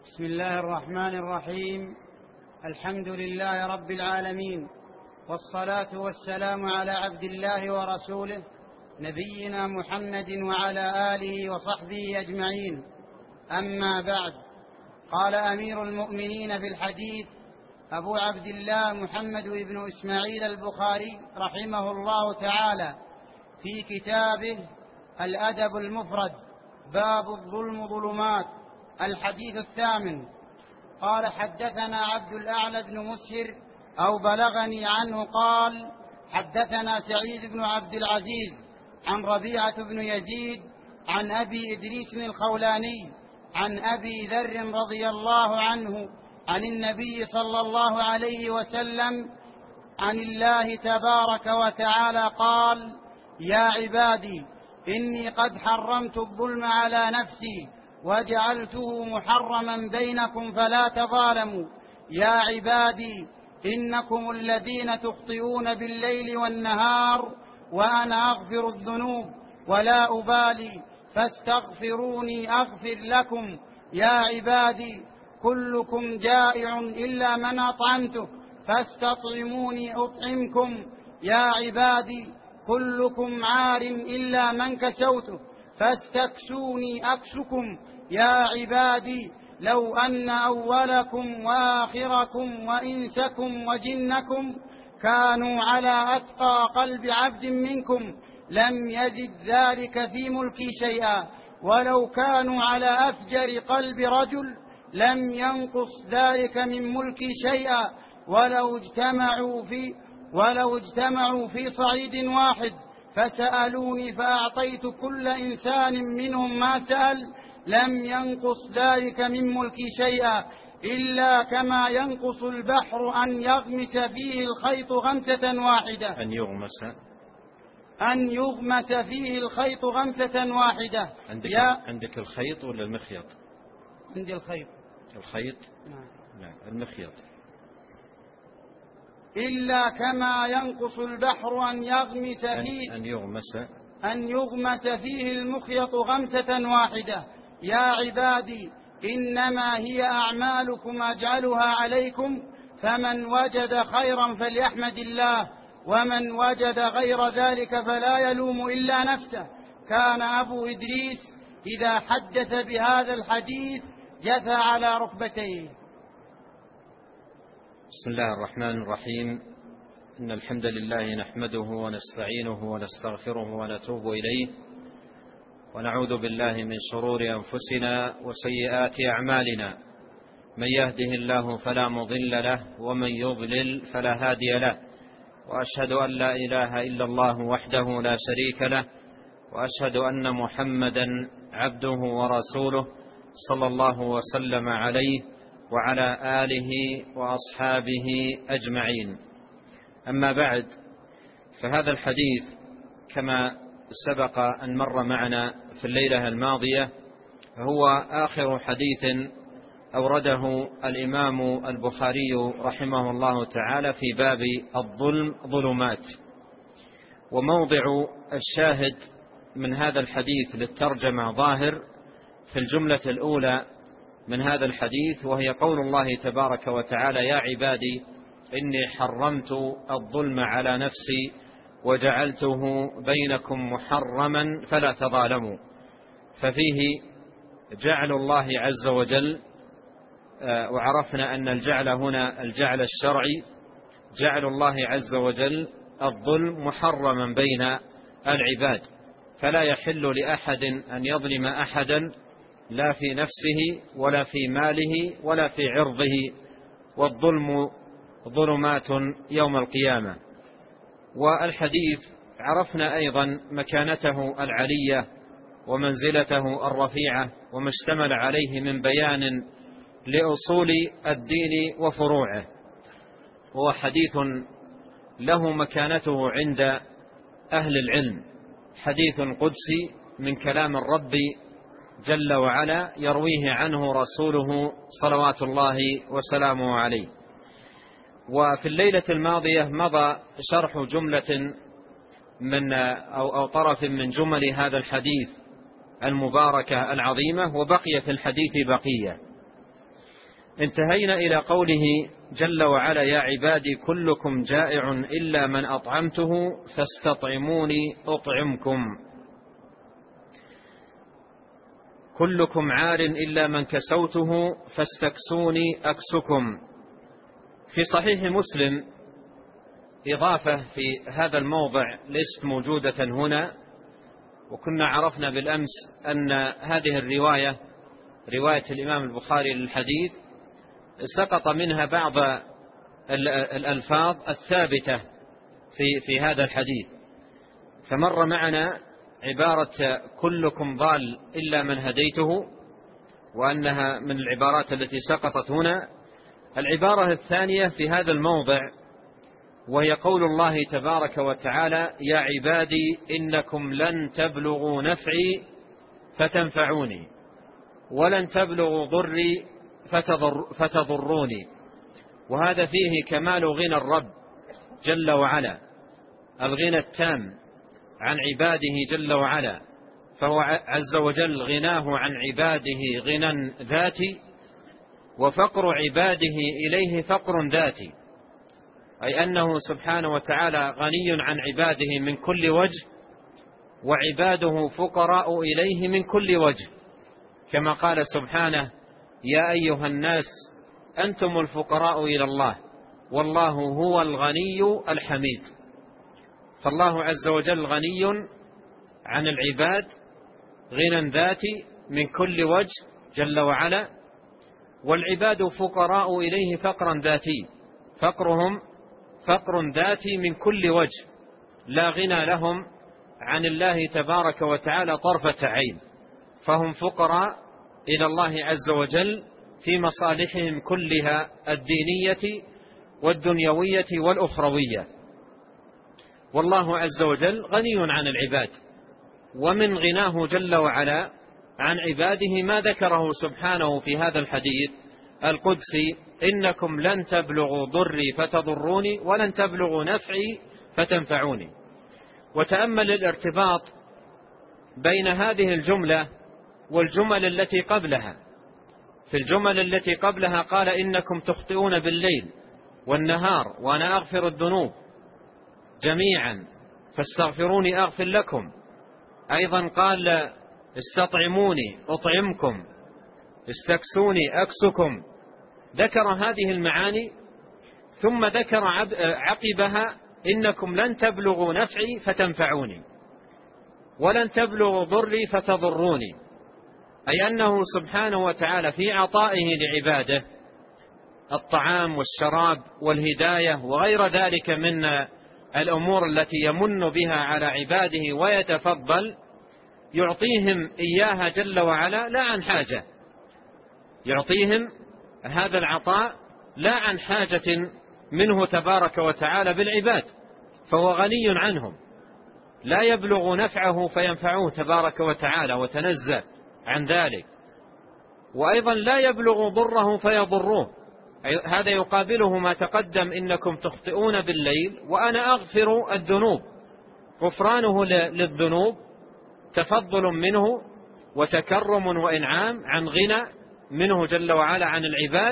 بسم الله الرحمن الرحيم. الحمد لله رب العالمين، والصلاة والسلام على عبد الله ورسوله نبينا محمد وعلى آله وصحبه أجمعين. أما بعد، قال أمير المؤمنين في الحديث أبو عبد الله محمد بن إسماعيل البخاري رحمه الله تعالى في كتابه الأدب المفرد: باب الظلم ظلمات. الحديث الثامن. قال: حدثنا عبد الأعلى بن مسهر أو بلغني عنه قال: حدثنا سعيد بن عبد العزيز عن ربيعة بن يزيد عن أبي إدريس الخولاني عن أبي ذر رضي الله عنه عن النبي صلى الله عليه وسلم عن الله تبارك وتعالى قال: يا عبادي إني قد حرمت الظلم على نفسي وجعلته محرما بينكم فلا تظالموا. يا عبادي إنكم الذين تخطئون بالليل والنهار وأنا أغفر الذنوب ولا أبالي فاستغفروني أغفر لكم. يا عبادي كلكم جائع إلا من أطعمته فاستطعموني أطعمكم. يا عبادي كلكم عار إلا من كسوته فاستكسوني أكسكم. يا عبادي لو أن أولكم وآخركم وإنسكم وجنكم كانوا على أتقى قلب عبد منكم لم يزد ذلك في ملكي شيئا، ولو كانوا على أفجر قلب رجل لم ينقص ذلك من ملكي شيئا، ولو اجتمعوا في صعيد واحد فسألوني فأعطيت كل إنسان منهم ما سأل لم ينقص ذلك من ملكي شيئا، إلا كما ينقص البحر أن يغمس فيه الخيط غمسة واحدة. أن يغمس فيه الخيط غمسة واحدة. عندك الخيط ولا المخيط؟ عندي الخيط. نعم. المخيط. إلا كما ينقص البحر أن يغمس فيه أن يغمس فيه المخيط غمسة واحدة. يا عبادي إنما هي أعمالكم أجعلها عليكم، فمن وجد خيرا فليحمد الله، ومن وجد غير ذلك فلا يلوم إلا نفسه. كان أبو إدريس إذا حدث بهذا الحديث جثى على ركبتيه. بسم الله الرحمن الرحيم. إن الحمد لله نحمده ونستعينه ونستغفره ونتوب إليه، ونعوذ بالله من شرور أنفسنا وسيئات أعمالنا. من يهده الله فلا مضل له، ومن يضلل فلا هادي له. وأشهد أن لا إله إلا الله وحده لا شريك له، وأشهد أن محمدا عبده ورسوله صلى الله وسلم عليه وعلى آله وأصحابه أجمعين. أما بعد، فهذا الحديث كما سبق أن مر معنا في الليلة الماضية هو آخر حديث أورده الإمام البخاري رحمه الله تعالى في باب الظلم ظلمات. وموضع الشاهد من هذا الحديث للترجمة ظاهر في الجملة الأولى من هذا الحديث، وهي قول الله تبارك وتعالى: يا عبادي إني حرمت الظلم على نفسي وجعلته بينكم محرما فلا تظالموا. ففيه جعل الله عز وجل، وعرفنا أن الجعل هنا الجعل الشرعي، جعل الله عز وجل الظلم محرما بين العباد، فلا يحل لأحد أن يظلم أحدا، لا في نفسه ولا في ماله ولا في عرضه، والظلم ظلمات يوم القيامة. والحديث عرفنا أيضا مكانته العلية ومنزلته الرفيعة وما اشتمل عليه من بيان لأصول الدين وفروعه، هو حديث له مكانته عند أهل العلم، حديث قدسي من كلام الرب جل وعلا يرويه عنه رسوله صلوات الله وسلامه عليه. وفي الليلة الماضية مضى شرح جملة من أو طرف من جمل هذا الحديث المباركة العظيمة، وبقي في الحديث بقية. انتهينا إلى قوله جل وعلا: يا عبادي كلكم جائع إلا من أطعمته فاستطعموني أطعمكم. كلكم عار إلا من كسوته فاستكسوني أكسكم. في صحيح مسلم إضافة في هذا الموضع ليست موجودة هنا، وكنا عرفنا بالأمس أن هذه الرواية رواية الإمام البخاري للحديث سقط منها بعض الألفاظ الثابتة في هذا الحديث، فمر معنا عبارة كلكم ضال إلا من هديته، وأنها من العبارات التي سقطت هنا. العبارة الثانية في هذا الموضع وهي قول الله تبارك وتعالى: يا عبادي إنكم لن تبلغوا نفعي فتنفعوني ولن تبلغوا ضري فتضروني. وهذا فيه كمال غنى الرب جل وعلا، الغنى التام عن عباده جل وعلا، فهو عز وجل غناه عن عباده غنى ذاتي، وفقر عباده إليه فقر ذاتي، أي أنه سبحانه وتعالى غني عن عباده من كل وجه، وعباده فقراء إليه من كل وجه، كما قال سبحانه: يا أيها الناس أنتم الفقراء إلى الله والله هو الغني الحميد. فالله عز وجل غني عن العباد غنى ذاتي من كل وجه جل وعلا، والعباد فقراء إليه فقرا ذاتي، فقرهم فقر ذاتي من كل وجه، لا غنى لهم عن الله تبارك وتعالى طرفة عين، فهم فقراء إلى الله عز وجل في مصالحهم كلها الدينية والدنيوية والأخروية. والله عز وجل غني عن العباد، ومن غناه جل وعلا عن عباده ما ذكره سبحانه في هذا الحديث القدسي: إنكم لن تبلغوا ضري فتضروني ولن تبلغوا نفعي فتنفعوني. وتأمل الارتباط بين هذه الجملة والجمل التي قبلها. في الجمل التي قبلها قال: إنكم تخطئون بالليل والنهار وأنا أغفر الذنوب جميعا فاستغفروني أغفر لكم. أيضا قال: استطعموني أطعمكم، استكسوني أكسكم. ذكر هذه المعاني ثم ذكر عقبها: إنكم لن تبلغوا نفعي فتنفعوني ولن تبلغوا ضري فتضروني، أي أنه سبحانه وتعالى في عطائه لعباده الطعام والشراب والهداية وغير ذلك من الأمور التي يمن بها على عباده ويتفضل، يعطيهم إياها جل وعلا لا عن حاجة، يعطيهم هذا العطاء لا عن حاجة منه تبارك وتعالى بالعباد، فهو غني عنهم، لا يبلغ نفعه فينفعوه تبارك وتعالى وتنزه عن ذلك، وأيضا لا يبلغ ضره فيضروه. هذا يقابله ما تقدم: إنكم تخطئون بالليل وأنا أغفر الذنوب. غفرانه للذنوب تفضل منه وتكرم وإنعام عن غنى منه جل وعلا عن العباد،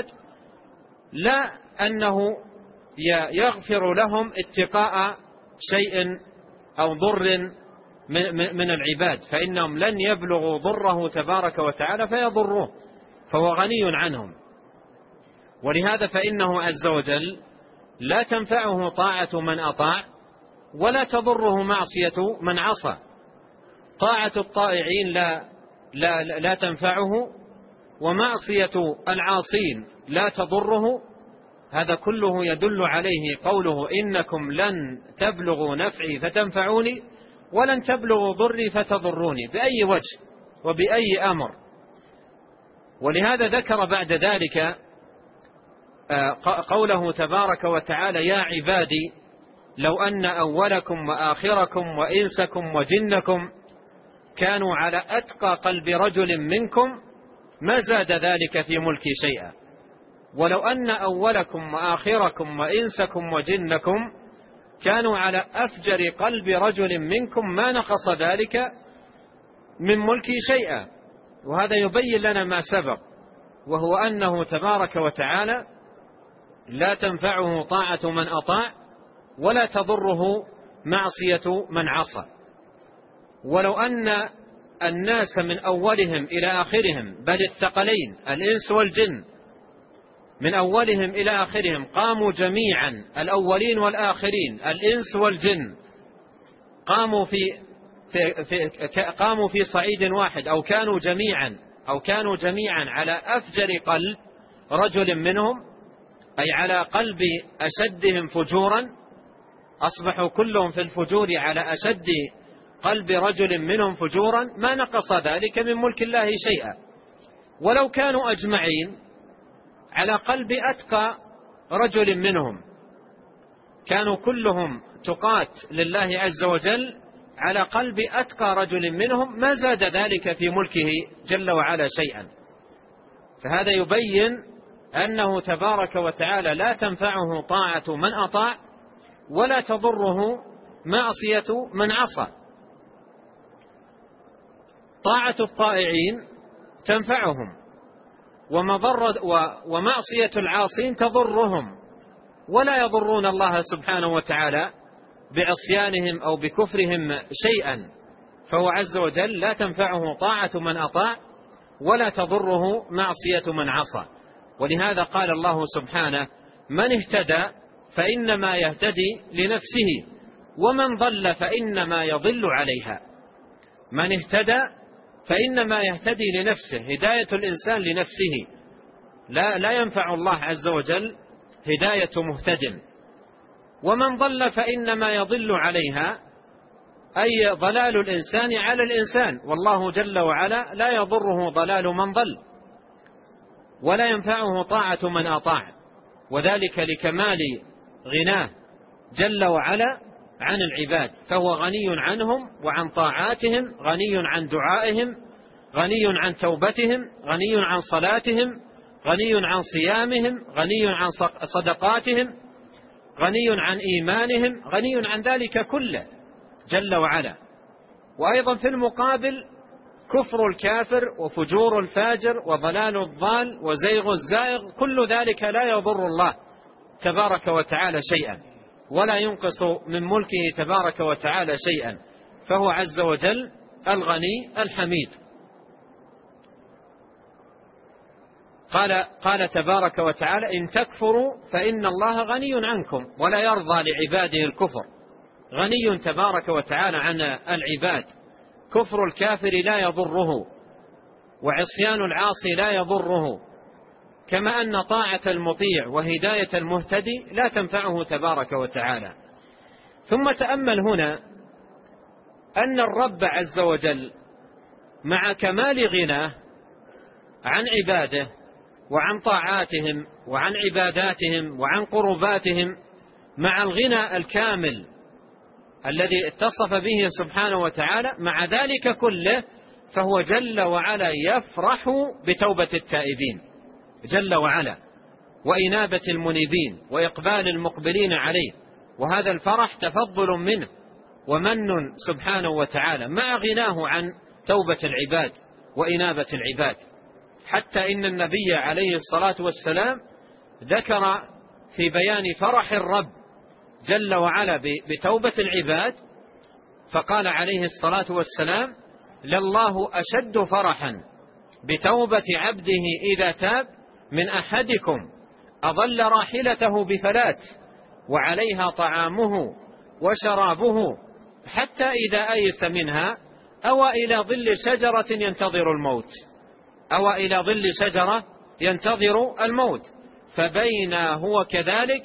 لا أنه يغفر لهم اتقاء شيء أو ضر من العباد، فإنهم لن يبلغوا ضره تبارك وتعالى فيضروه، فهو غني عنهم. ولهذا فإنه عز وجل لا تنفعه طاعة من أطاع ولا تضره معصية من عصى. طاعة الطائعين لا تنفعه، ومعصية العاصين لا تضره. هذا كله يدل عليه قوله: إنكم لن تبلغوا نفعي فتنفعوني ولن تبلغوا ضري فتضروني، بأي وجه وبأي أمر. ولهذا ذكر بعد ذلك قوله تبارك وتعالى: يا عبادي لو أن أولكم وآخركم وإنسكم وجنكم كانوا على أتقى قلب رجل منكم ما زاد ذلك في ملكي شيئا، ولو أن أولكم وآخركم وإنسكم وجنكم كانوا على أفجر قلب رجل منكم ما نقص ذلك من ملكي شيئا. وهذا يبين لنا ما سبق وهو أنه تبارك وتعالى لا تنفعه طاعة من أطاع ولا تضره معصية من عصى. ولو أن الناس من أولهم إلى آخرهم، بل الثقلين الإنس والجن من أولهم إلى آخرهم، قاموا جميعا الأولين والآخرين الإنس والجن قاموا في صعيد واحد، أو كانوا جميعا على أفجر قلب رجل منهم، أي على قلب أشدهم فجورا، أصبحوا كلهم في الفجور على أشد قلب رجل منهم فجورا، ما نقص ذلك من ملك الله شيئا. ولو كانوا أجمعين على قلب أتقى رجل منهم، كانوا كلهم تقات لله عز وجل على قلب أتقى رجل منهم، ما زاد ذلك في ملكه جل وعلا شيئا. فهذا يبين أنه تبارك وتعالى لا تنفعه طاعة من أطاع ولا تضره معصية من عصى. طاعة الطائعين تنفعهم، ومعصية العاصين تضرهم، ولا يضرون الله سبحانه وتعالى بعصيانهم أو بكفرهم شيئا. فهو عز وجل لا تنفعه طاعة من أطاع ولا تضره معصية من عصى. ولهذا قال الله سبحانه: من اهتدى فإنما يهتدي لنفسه ومن ضل فإنما يضل عليها. من اهتدى فإنما يهتدي لنفسه، هداية الإنسان لنفسه، لا ينفع الله عز وجل هداية مهتد. ومن ضل فإنما يضل عليها، أي ضلال الإنسان على الإنسان، والله جل وعلا لا يضره ضلال من ضل ولا ينفعه طاعة من أطاع، وذلك لكمال غناه جل وعلا عن العباد، فهو غني عنهم وعن طاعاتهم، غني عن دعائهم، غني عن توبتهم، غني عن صلاتهم، غني عن صيامهم، غني عن صدقاتهم، غني عن إيمانهم، غني عن ذلك كله جل وعلا. وأيضا في المقابل كفر الكافر وفجور الفاجر وضلال الضال وزيغ الزائغ، كل ذلك لا يضر الله تبارك وتعالى شيئا ولا ينقص من ملكه تبارك وتعالى شيئا، فهو عز وجل الغني الحميد. قال تبارك وتعالى: إن تكفروا فإن الله غني عنكم ولا يرضى لعباده الكفر. غني تبارك وتعالى عن العباد، كفر الكافر لا يضره وعصيان العاصي لا يضره، كما أن طاعة المطيع وهداية المهتدي لا تنفعه تبارك وتعالى. ثم تأمل هنا أن الرب عز وجل مع كمال غناه عن عباده وعن طاعاتهم وعن عباداتهم وعن قرباتهم، مع الغنى الكامل الذي اتصف به سبحانه وتعالى، مع ذلك كله فهو جل وعلا يفرح بتوبة التائبين جل وعلا وإنابة المنيبين وإقبال المقبلين عليه، وهذا الفرح تفضل منه ومن سبحانه وتعالى مع غناه عن توبة العباد وإنابة العباد. حتى إن النبي عليه الصلاة والسلام ذكر في بيان فرح الرب جل وعلا بتوبة العباد، فقال عليه الصلاة والسلام: لله أشد فرحا بتوبة عبده إذا تاب من أحدكم أضل راحلته بفلات وعليها طعامه وشرابه حتى إذا أيس منها أوى إلى ظل شجرة ينتظر الموت، أوى إلى ظل شجرة ينتظر الموت، فبينا هو كذلك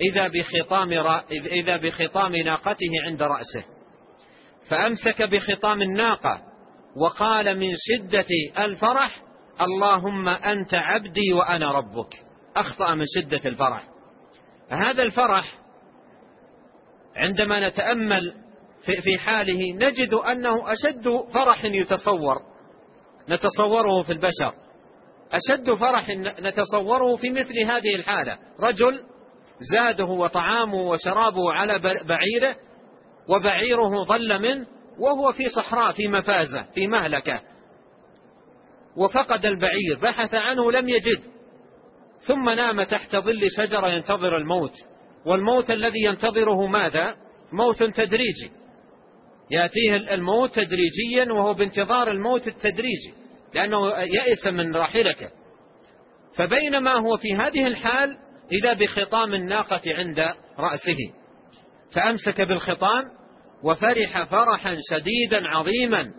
إذا بخطام ناقته عند رأسه، فأمسك بخطام الناقة وقال من شدة الفرح: اللهم أنت عبدي وأنا ربك. أخطأ من شدة الفرح. هذا الفرح عندما نتأمل في حاله نجد أنه أشد فرح نتصوره في البشر، أشد فرح نتصوره في مثل هذه الحالة. رجل زاده وطعامه وشرابه على بعيره، وبعيره ضل منه، وهو في صحراء، في مفازة، في مهلكة، وفقد البعير، بحث عنه لم يجد، ثم نام تحت ظل شجرة ينتظر الموت. والموت الذي ينتظره ماذا؟ موت تدريجي، يأتيه الموت تدريجيا، وهو بانتظار الموت التدريجي لأنه يئس من راحلته. فبينما هو في هذه الحال إذا بخطام الناقة عند رأسه، فأمسك بالخطام وفرح فرحا شديدا عظيما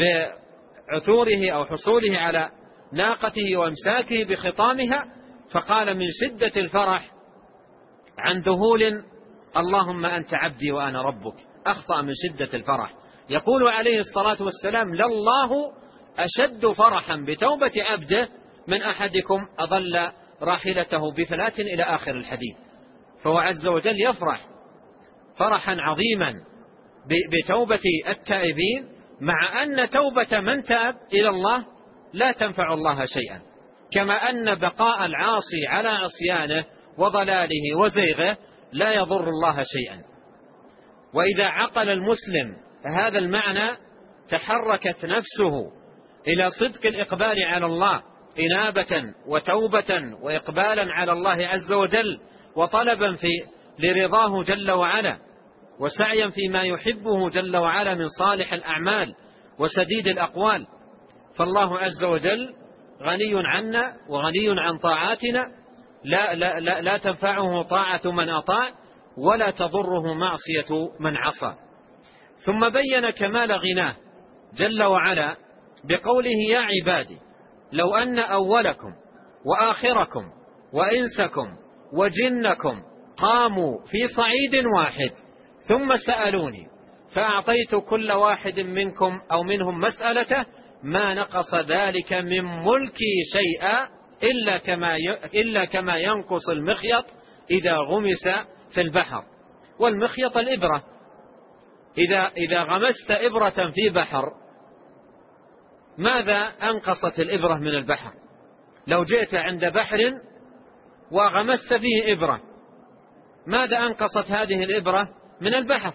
بعثوره أو حصوله على ناقته وامساكه بخطامها، فقال من شدة الفرح عن ذهول: اللهم أنت عبدي وأنا ربك. أخطأ من شدة الفرح. يقول عليه الصلاة والسلام: لله أشد فرحا بتوبة عبده من أحدكم أضل راحلته بفلاة، إلى آخر الحديث. فهو عز وجل يفرح فرحا عظيما بتوبة التائبين، مع أن توبة من تاب إلى الله لا تنفع الله شيئا، كما أن بقاء العاصي على عصيانه وضلاله وزيغه لا يضر الله شيئا. وإذا عقل المسلم هذا المعنى تحركت نفسه إلى صدق الإقبال على الله، إنابة وتوبة وإقبالا على الله عز وجل، وطلبا لرضاه جل وعلا، وسعيا فيما يحبه جل وعلا من صالح الأعمال وسديد الأقوال. فالله عز وجل غني عنا وغني عن طاعاتنا، لا تنفعه طاعة من أطاع ولا تضره معصية من عصى. ثم بين كمال غناه جل وعلا بقوله: يا عبادي لو أن أولكم وآخركم وإنسكم وجنكم قاموا في صعيد واحد ثم سألوني فأعطيت كل واحد منكم أو منهم مسألته ما نقص ذلك من ملكي شيئا إلا كما ينقص المخيط إذا غمس في البحر. والمخيط الإبرة، إذا غمست إبرة في بحر ماذا أنقصت الإبرة من البحر؟ لو جئت عند بحر وغمست فيه إبرة، ماذا أنقصت هذه الإبرة من البحر؟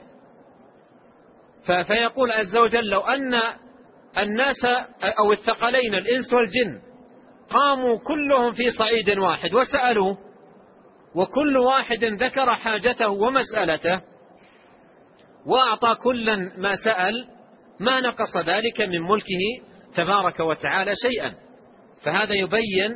فيقول عز وجل: لو أن الناس أو الثقلين الإنس والجن قاموا كلهم في صعيد واحد وسألوا، وكل واحد ذكر حاجته ومسألته وأعطى كلا ما سأل، ما نقص ذلك من ملكه تبارك وتعالى شيئا. فهذا يبين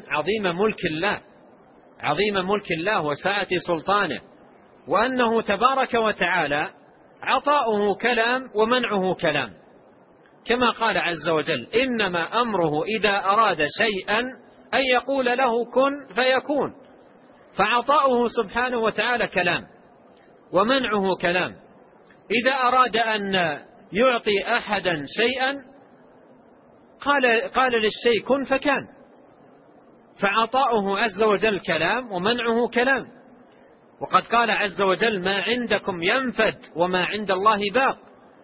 عظيم ملك الله وسعة سلطانه، وأنه تبارك وتعالى عطاؤه كلام ومنعه كلام، كما قال عز وجل: إنما أمره إذا أراد شيئا أن يقول له كن فيكون. فعطاؤه سبحانه وتعالى كلام ومنعه كلام. إذا أراد أن يعطي أحدا شيئا قال للشيء كن فكان. فعطاؤه عز وجل كلام ومنعه كلام. وقد قال عز وجل: ما عندكم ينفد وما عند الله باق.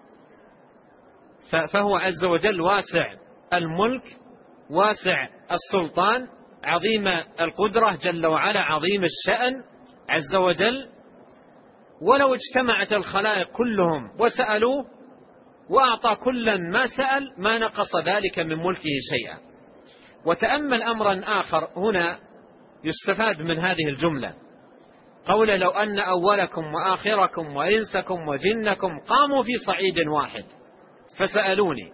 فهو عز وجل واسع الملك، واسع السلطان، عظيم القدرة جل وعلا، عظيم الشأن عز وجل. ولو اجتمعت الخلائق كلهم وسألوه وأعطى كلا ما سأل ما نقص ذلك من ملكه شيئا. وتأمل أمرا آخر هنا يستفاد من هذه الجملة، قول: لو أن أولكم وآخركم وإنسكم وجنكم قاموا في صعيد واحد فسألوني.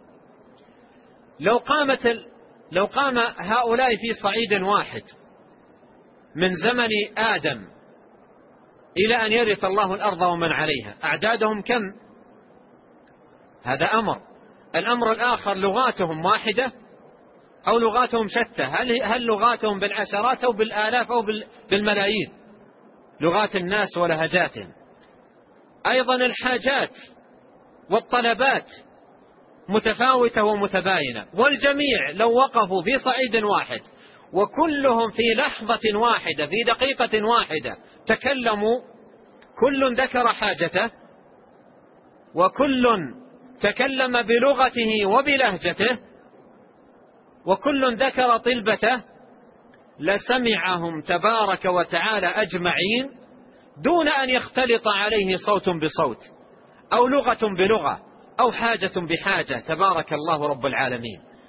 لو قام هؤلاء في صعيد واحد من زمن آدم إلى أن يرث الله الأرض ومن عليها، أعدادهم كم؟ هذا أمر. الأمر الآخر: لغاتهم واحدة أو لغاتهم شتى؟ هل لغاتهم بالعشرات أو بالآلاف أو بالملايين؟ لغات الناس ولهجاتهم. أيضا الحاجات والطلبات متفاوتة ومتباينة. والجميع لو وقفوا في صعيد واحد وكلهم في لحظة واحدة في دقيقة واحدة تكلموا، كل ذكر حاجته وكل تكلم بلغته وبلهجته وكل ذكر طلبته، لسمعهم تبارك وتعالى أجمعين دون أن يختلط عليه صوت بصوت أو لغة بلغة أو حاجة بحاجة، تبارك الله رب العالمين.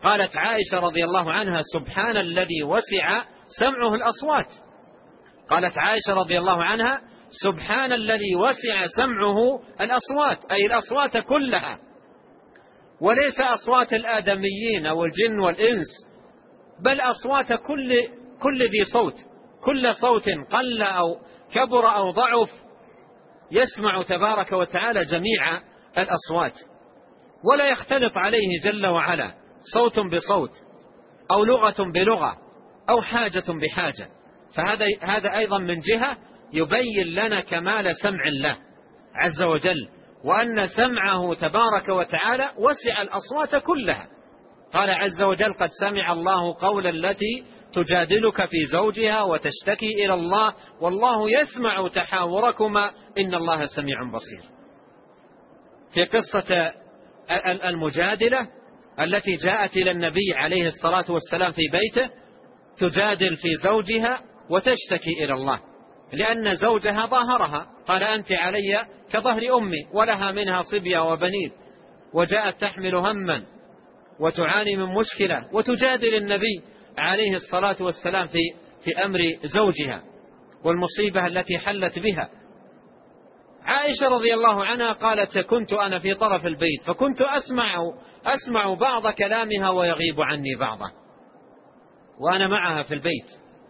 قالت عائشة رضي الله عنها: سبحان الذي وسع سمعه الأصوات. قالت عائشة رضي الله عنها: سبحان الذي وسع سمعه الأصوات، أي الأصوات كلها، وليس أصوات الآدميين أو الجن والإنس، بل أصوات كل ذي صوت، كل صوت قل أو كبر أو ضعف يسمع تبارك وتعالى جميع الأصوات، ولا يختلط عليه جل وعلا صوت بصوت أو لغة بلغة أو حاجة بحاجة. فهذا أيضا من جهة يبين لنا كمال سمع الله عز وجل، وأن سمعه تبارك وتعالى وسع الأصوات كلها. قال عز وجل: قد سمع الله قول التي تجادلك في زوجها وتشتكي إلى الله والله يسمع تحاوركما إن الله سميع بصير. في قصة المجادلة التي جاءت إلى النبي عليه الصلاة والسلام في بيته تجادل في زوجها وتشتكي إلى الله، لأن زوجها ظاهرها، قال: أنت علي كظهر أمي، ولها منها صبية وبنين، وجاءت تحمل هما وتعاني من مشكلة، وتجادل النبي عليه الصلاة والسلام في أمر زوجها والمصيبة التي حلت بها. عائشة رضي الله عنها قالت: كنت أنا في طرف البيت فكنت أسمع بعض كلامها ويغيب عني بعضه، وأنا معها في البيت.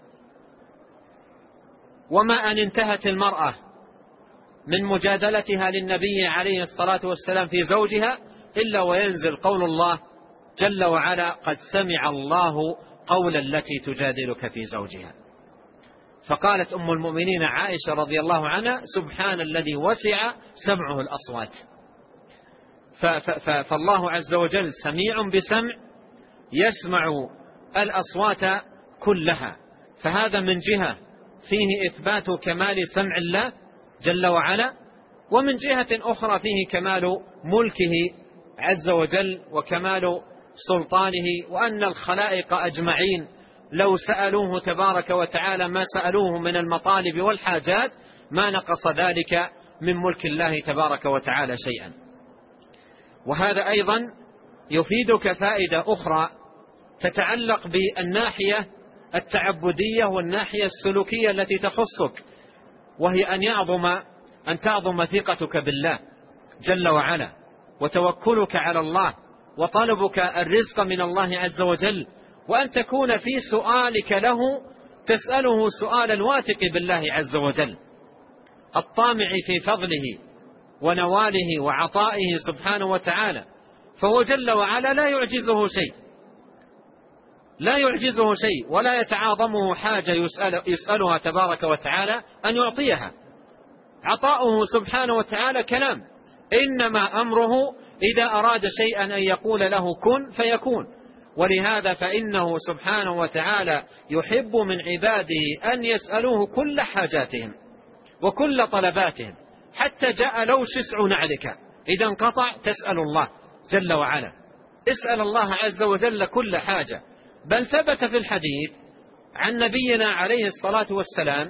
وما أن انتهت المرأة من مجادلتها للنبي عليه الصلاة والسلام في زوجها إلا وينزل قول الله جل وعلا: قد سمع الله قول التي تجادلك في زوجها. فقالت أم المؤمنين عائشة رضي الله عنها: سبحان الذي وسع سمعه الأصوات. فالله عز وجل سميع بسمع يسمع الأصوات كلها. فهذا من جهة فيه إثبات كمال سمع الله جل وعلا، ومن جهة أخرى فيه كمال ملكه عز وجل وكمال سلطانه، وأن الخلائق أجمعين لو سألوه تبارك وتعالى ما سألوه من المطالب والحاجات ما نقص ذلك من ملك الله تبارك وتعالى شيئا. وهذا أيضا يفيدك فائدة أخرى تتعلق بالناحية التعبدية والناحية السلوكية التي تخصك، وهي أن تعظم ثقتك بالله جل وعلا، وتوكلك على الله، وطلبك الرزق من الله عز وجل، وأن تكون في سؤالك له تسأله سؤال الواثق بالله عز وجل، الطامع في فضله ونواله وعطائه سبحانه وتعالى. فهو جل وعلا لا يعجزه شيء ولا يتعاظمه حاجة يسألها تبارك وتعالى أن يعطيها. عطاؤه سبحانه وتعالى كلام، إنما أمره إذا أراد شيئا أن يقول له كن فيكون. ولهذا فإنه سبحانه وتعالى يحب من عباده أن يسألوه كل حاجاتهم وكل طلباتهم، حتى جاء لو شسع نعلك إذا انقطع تسأل الله جل وعلا، اسأل الله عز وجل كل حاجة. بل ثبت في الحديث عن نبينا عليه الصلاة والسلام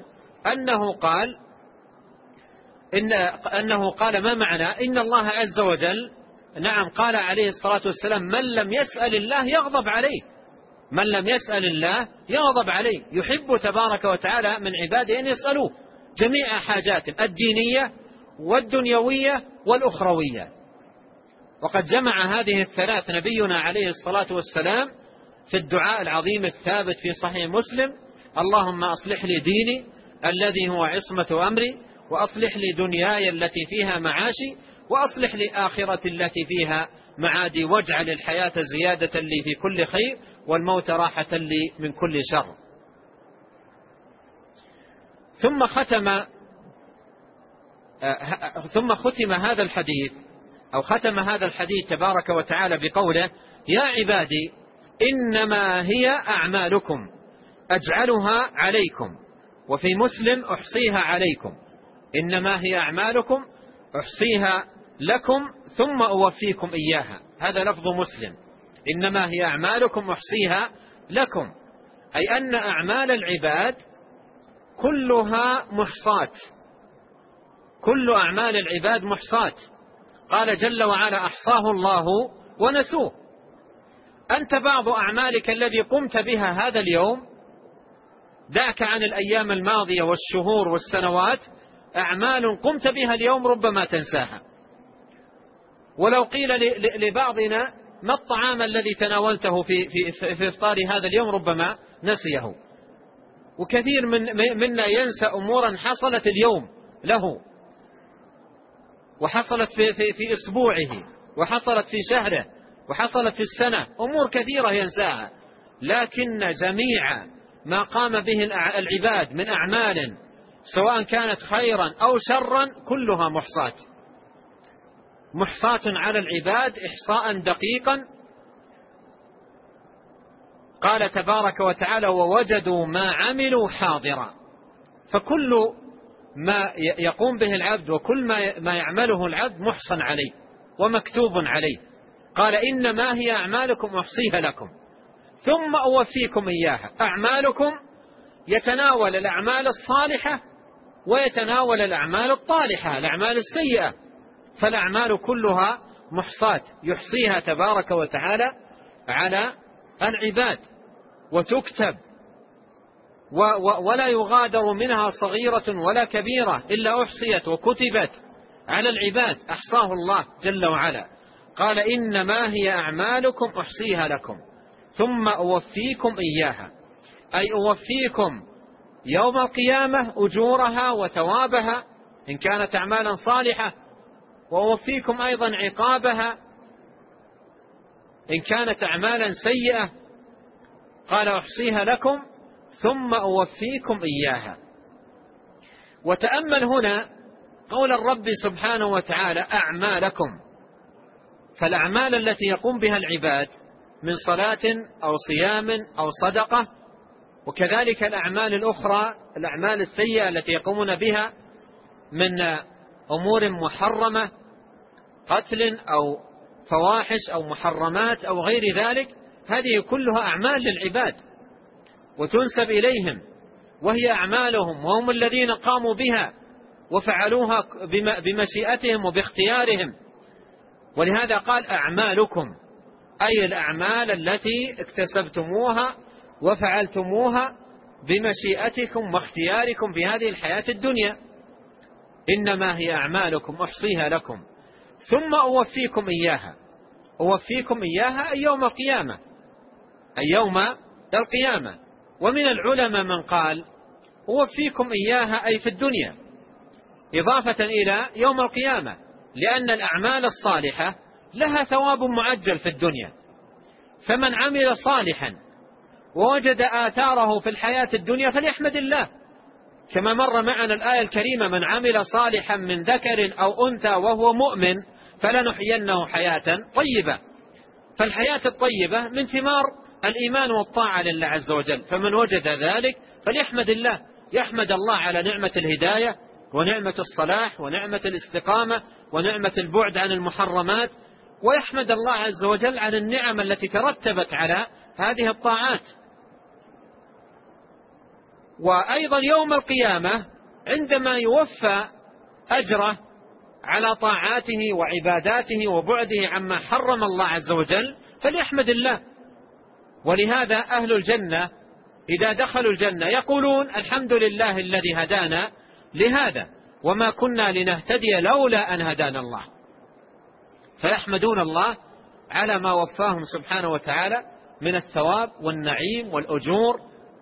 أنه قال ما معنى إن الله عز وجل، نعم قال عليه الصلاة والسلام: من لم يسأل الله يغضب عليه، من لم يسأل الله يغضب عليه. يحب تبارك وتعالى من عباده أن يسألوه جميع حاجاتهم الدينية والدنيوية والأخروية. وقد جمع هذه الثلاث نبينا عليه الصلاة والسلام في الدعاء العظيم الثابت في صحيح مسلم: اللهم أصلح لي ديني الذي هو عصمة أمري، وأصلح لي دنياي التي فيها معاشي، وأصلح لي آخرتي التي فيها معادي، واجعل الحياة زيادة لي في كل خير والموت راحة لي من كل شر. ثم ختم هذا الحديث أو ختم هذا الحديث تبارك وتعالى بقوله: يا عبادي إنما هي أعمالكم أجعلها عليكم، وفي مسلم أحصيها عليكم. إنما هي أعمالكم أحصيها لكم ثم أوفيكم إياها. هذا لفظ مسلم: إنما هي أعمالكم أحصيها لكم، أي أن أعمال العباد كلها محصاة، كل أعمال العباد محصاة. قال جل وعلا: أحصاه الله ونسوه. أنت بعض أعمالك الذي قمت بها هذا اليوم، دعك عن الأيام الماضية والشهور والسنوات، أعمال قمت بها اليوم ربما تنساها. ولو قيل لبعضنا ما الطعام الذي تناولته في إفطار هذا اليوم ربما نسيه. وكثير منا ينسى أمورا حصلت اليوم له، وحصلت في أسبوعه، وحصلت في شهره، وحصلت في السنة، أمور كثيرة ينساها. لكن جميع ما قام به العباد من أعمال سواء كانت خيرا أو شرا كلها محصاة على العباد إحصاء دقيقا. قال تبارك وتعالى: ووجدوا ما عملوا حاضرا. فكل ما يقوم به العبد وكل ما يعمله العبد محصن عليه ومكتوب عليه. قال: إنما هي أعمالكم أحصيها لكم ثم أوفيكم إياها. أعمالكم يتناول الأعمال الصالحة ويتناول الأعمال الطالحة، الأعمال السيئة. فالأعمال كلها محصاة يحصيها تبارك وتعالى على العباد وتكتب، ولا يغادر منها صغيرة ولا كبيرة إلا أحصيت وكتبت على العباد، أحصاه الله جل وعلا. قال: إنما هي أعمالكم أحصيها لكم ثم أوفيكم إياها، أي أوفيكم يوم القيامة أجورها وثوابها إن كانت أعمالا صالحة، وأوفيكم أيضا عقابها إن كانت أعمالا سيئة. قال: أحصيها لكم ثم أوفيكم إياها. وتأمل هنا قول الرب سبحانه وتعالى: أعمالكم. فالأعمال التي يقوم بها العباد من صلاة أو صيام أو صدقة، وكذلك الأعمال الأخرى، الأعمال السيئة التي يقومون بها من أمور محرمة، قتل أو فواحش أو محرمات أو غير ذلك، هذه كلها أعمال للعباد وتنسب إليهم، وهي أعمالهم وهم الذين قاموا بها وفعلوها بمشيئتهم وباختيارهم. ولهذا قال: أعمالكم، أي الأعمال التي اكتسبتموها وفعلتموها بمشيئتكم واختياركم في هذه الحياة الدنيا. إنما هي أعمالكم أحصيها لكم ثم أوفيكم إياها. أوفيكم إياها أي يوم القيامة، أي يوم القيامة. ومن العلماء من قال: أوفيكم إياها أي في الدنيا، إضافة إلى يوم القيامة، لأن الأعمال الصالحة لها ثواب معجل في الدنيا. فمن عمل صالحا ووجد آثاره في الحياة الدنيا فليحمد الله، كما مر معنا الآية الكريمة: من عمل صالحا من ذكر أو أنثى وهو مؤمن فلنحيينه حياة طيبة. فالحياة الطيبة من ثمار الإيمان والطاعة لله عز وجل. فمن وجد ذلك فليحمد الله، يحمد الله على نعمة الهداية ونعمة الصلاح ونعمة الاستقامة ونعمة البعد عن المحرمات، ويحمد الله عز وجل عن النعم التي ترتبت على هذه الطاعات. وأيضا يوم القيامة عندما يوفى أجره على طاعاته وعباداته وبعده عما حرم الله عز وجل فليحمد الله. ولهذا أهل الجنة إذا دخلوا الجنة يقولون: الحمد لله الذي هدانا لهذا وما كنا لنهتدي لولا أن هدانا الله. فيحمدون الله على ما وفاهم سبحانه وتعالى من الثواب والنعيم والأجور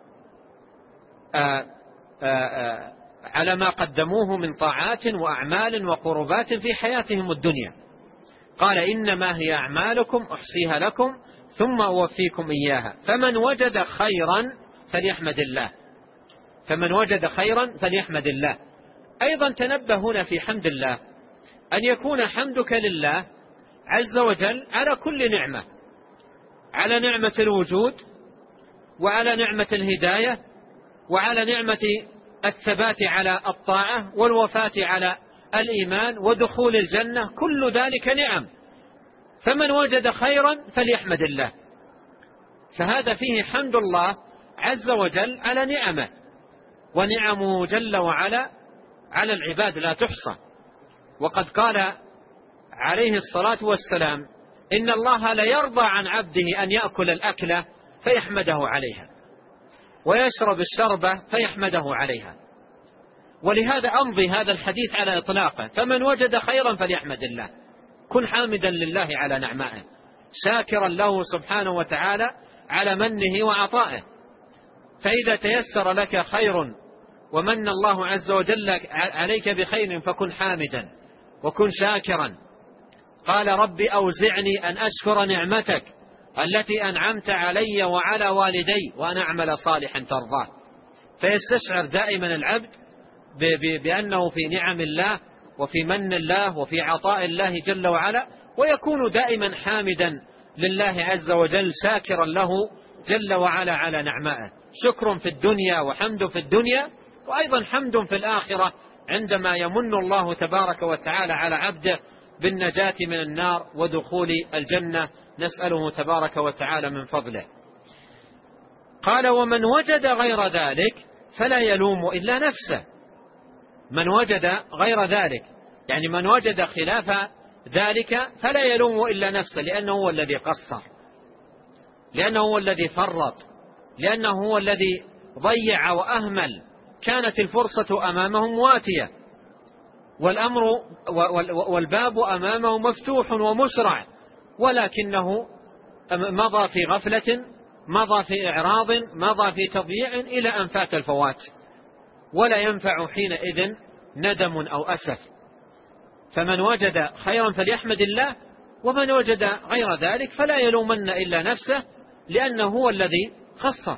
على ما قدموه من طاعات وأعمال وقربات في حياتهم الدنيا. قال: إنما هي أعمالكم أحصيها لكم ثم أوفيكم إياها فمن وجد خيرا فليحمد الله. فمن وجد خيرا فليحمد الله. أيضا تنبه هنا في حمد الله أن يكون حمدك لله عز وجل على كل نعمة، على نعمة الوجود وعلى نعمة الهداية وعلى نعمة الثبات على الطاعة والوفاة على الإيمان ودخول الجنة، كل ذلك نعم. فمن وجد خيرا فليحمد الله. فهذا فيه حمد الله عز وجل على نعمه، ونعمه جل وعلا على العباد لا تحصى. وقد قال عليه الصلاة والسلام: إن الله ليرضى عن عبده أن يأكل الأكلة فيحمده عليها، ويشرب الشربة فيحمده عليها. ولهذا أمضي هذا الحديث على إطلاقه: فمن وجد خيرا فليحمد الله. كن حامدا لله على نعمائه، شاكرا له سبحانه وتعالى على منه وعطائه. فإذا تيسر لك خير ومن الله عز وجل عليك بخير فكن حامدا وكن شاكرا. قال: رب أوزعني أن أشكر نعمتك التي أنعمت علي وعلى والدي وأن أعمل صالحا ترضاه. فيستشعر دائما العبد بأنه في نعم الله وفي من الله وفي عطاء الله جل وعلا، ويكون دائما حامدا لله عز وجل، شاكرا له جل وعلا على نعمائه. شكر في الدنيا وحمد في الدنيا، وأيضا حمد في الآخرة عندما يمن الله تبارك وتعالى على عبده بالنجاة من النار ودخول الجنة، نسأله تبارك وتعالى من فضله. قال: ومن وجد غير ذلك فلا يلوم إلا نفسه. من وجد غير ذلك يعني من وجد خلاف ذلك فلا يلوم إلا نفسه، لأنه هو الذي قصر، لأنه هو الذي فرط، لأنه هو الذي ضيع وأهمل. كانت الفرصة أمامه مواتية، والأمر والباب أمامه مفتوح ومشرع، ولكنه مضى في غفلة، مضى في إعراض، مضى في تضييع إلى أن فات الفوات، ولا ينفع حينئذ ندم أو أسف. فمن وجد خيرا فليحمد الله، ومن وجد غير ذلك فلا يلومن إلا نفسه، لأنه هو الذي قصر.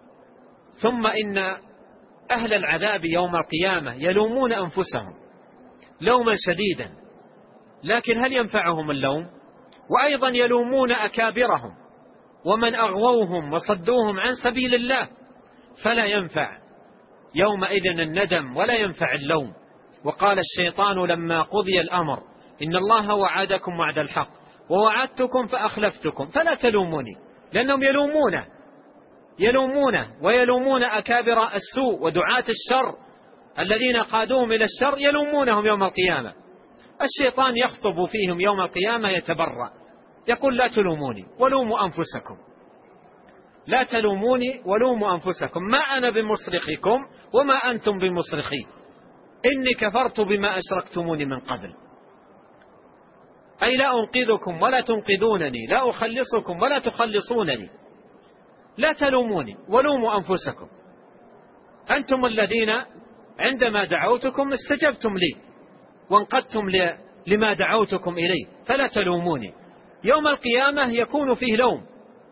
ثم إن أهل العذاب يوم القيامة يلومون أنفسهم لوما شديدا، لكن هل ينفعهم اللوم؟ وأيضا يلومون أكابرهم ومن أغووهم وصدوهم عن سبيل الله، فلا ينفع يومئذ الندم ولا ينفع اللوم. وقال الشيطان لما قضي الأمر: إن الله وعدكم وعد الحق ووعدتكم فأخلفتكم فلا تلوموني. لأنهم يلومونه ويلومون أكابر السوء ودعاة الشر الذين قادوهم إلى الشر، يلومونهم يوم القيامة. الشيطان يخطب فيهم يوم القيامة يتبرأ، يقول: لا تلوموني ولوموا أنفسكم، لا تلوموني ولوموا أنفسكم، ما أنا بمصرخكم وما أنتم بمصرخي، إني كفرت بما أشركتموني من قبل. أي لا أنقذكم ولا تنقذونني، لا أخلصكم ولا تخلصونني، لا تلوموني ولوموا أنفسكم. أنتم الذين عندما دعوتكم استجبتم لي وانقذتم لما دعوتكم إليه، فلا تلوموني. يوم القيامة يكون فيه لوم،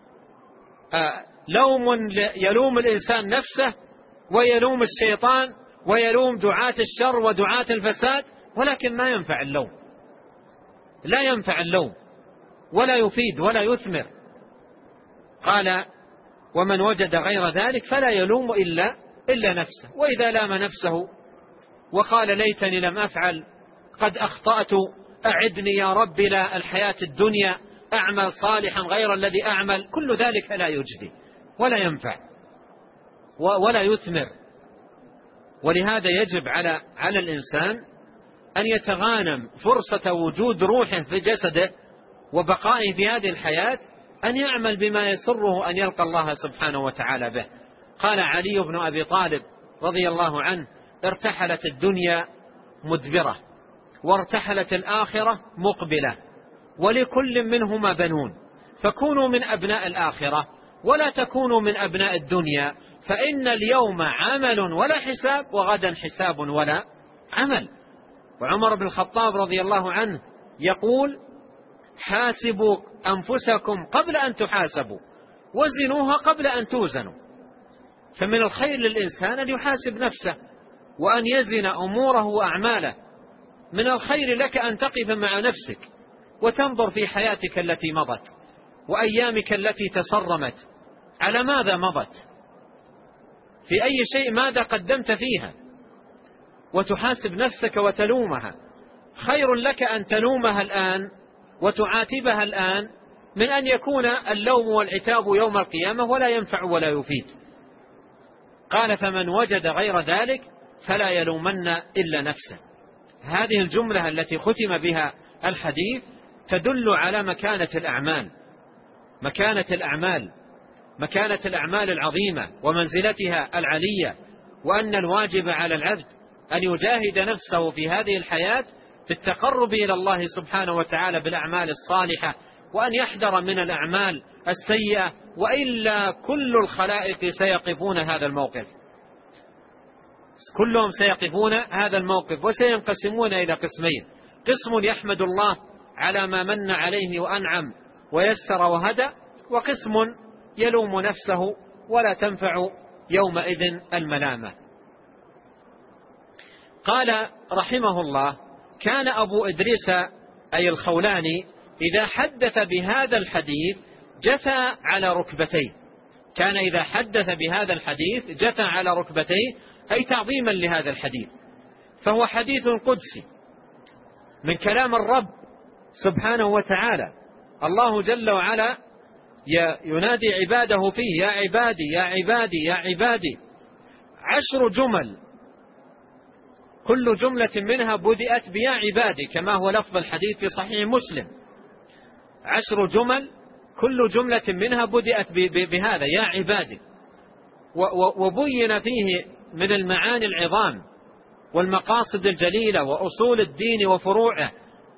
لوم يلوم الإنسان نفسه ويلوم الشيطان ويلوم دعاة الشر ودعاة الفساد، ولكن ما ينفع اللوم، لا ينفع اللوم ولا يفيد ولا يثمر. قال: ومن وجد غير ذلك فلا يلوم إلا نفسه. وإذا لام نفسه وقال: ليتني لم أفعل، قد أخطأت، أعدني يا رب لا الحياة الدنيا أعمل صالحا غير الذي أعمل، كل ذلك لا يجدي ولا ينفع ولا يثمر. ولهذا يجب على الإنسان أن يتغانم فرصة وجود روحه في جسده وبقائه في هذه الحياة، أن يعمل بما يسره أن يلقى الله سبحانه وتعالى به. قال علي بن أبي طالب رضي الله عنه: ارتحلت الدنيا مدبرة وارتحلت الآخرة مقبلة، ولكل منهما بنون، فكونوا من أبناء الآخرة ولا تكونوا من أبناء الدنيا، فإن اليوم عمل ولا حساب، وغدا حساب ولا عمل. وعمر بن الخطاب رضي الله عنه يقول: حاسبوا أنفسكم قبل أن تحاسبوا، وزنوها قبل أن توزنوا. فمن الخير للإنسان أن يحاسب نفسه وأن يزن أموره وأعماله. من الخير لك أن تقف مع نفسك وتنظر في حياتك التي مضت وأيامك التي تصرمت، على ماذا مضت، في أي شيء ماذا قدمت فيها، وتحاسب نفسك وتلومها. خير لك أن تلومها الآن وتعاتبها الآن من أن يكون اللوم والعتاب يوم القيامة ولا ينفع ولا يفيد. قال: فمن وجد غير ذلك فلا يلومن إلا نفسه. هذه الجملة التي ختم بها الحديث تدل على مكانة الأعمال العظيمة ومنزلتها العلية، وأن الواجب على العبد أن يجاهد نفسه في هذه الحياة بالتقرب إلى الله سبحانه وتعالى بالأعمال الصالحة، وأن يحذر من الأعمال السيئة، وإلا كل الخلائق سيقفون هذا الموقف، كلهم سيقفون هذا الموقف وسينقسمون إلى قسمين: قسم يحمد الله على ما من عليه وأنعم ويسر وهدى، وقسم يلوم نفسه ولا تنفع يومئذ الملامة. قال رحمه الله: كان أبو إدريس أي الخولاني إذا حدث بهذا الحديث جثى على ركبتيه. كان إذا حدث بهذا الحديث جثى على ركبتيه، أي تعظيما لهذا الحديث، فهو حديث قدسي من كلام الرب سبحانه وتعالى. الله جل وعلا ينادي عباده فيه: يا عبادي يا عبادي يا عبادي. 10 جمل، كل جملة منها بدأت بيا عبادي، كما هو لفظ الحديث في صحيح مسلم. 10 جمل، كل جملة منها بدأت بهذا يا عبادي، وبين فيه من المعاني العظام والمقاصد الجليلة وأصول الدين وفروعه،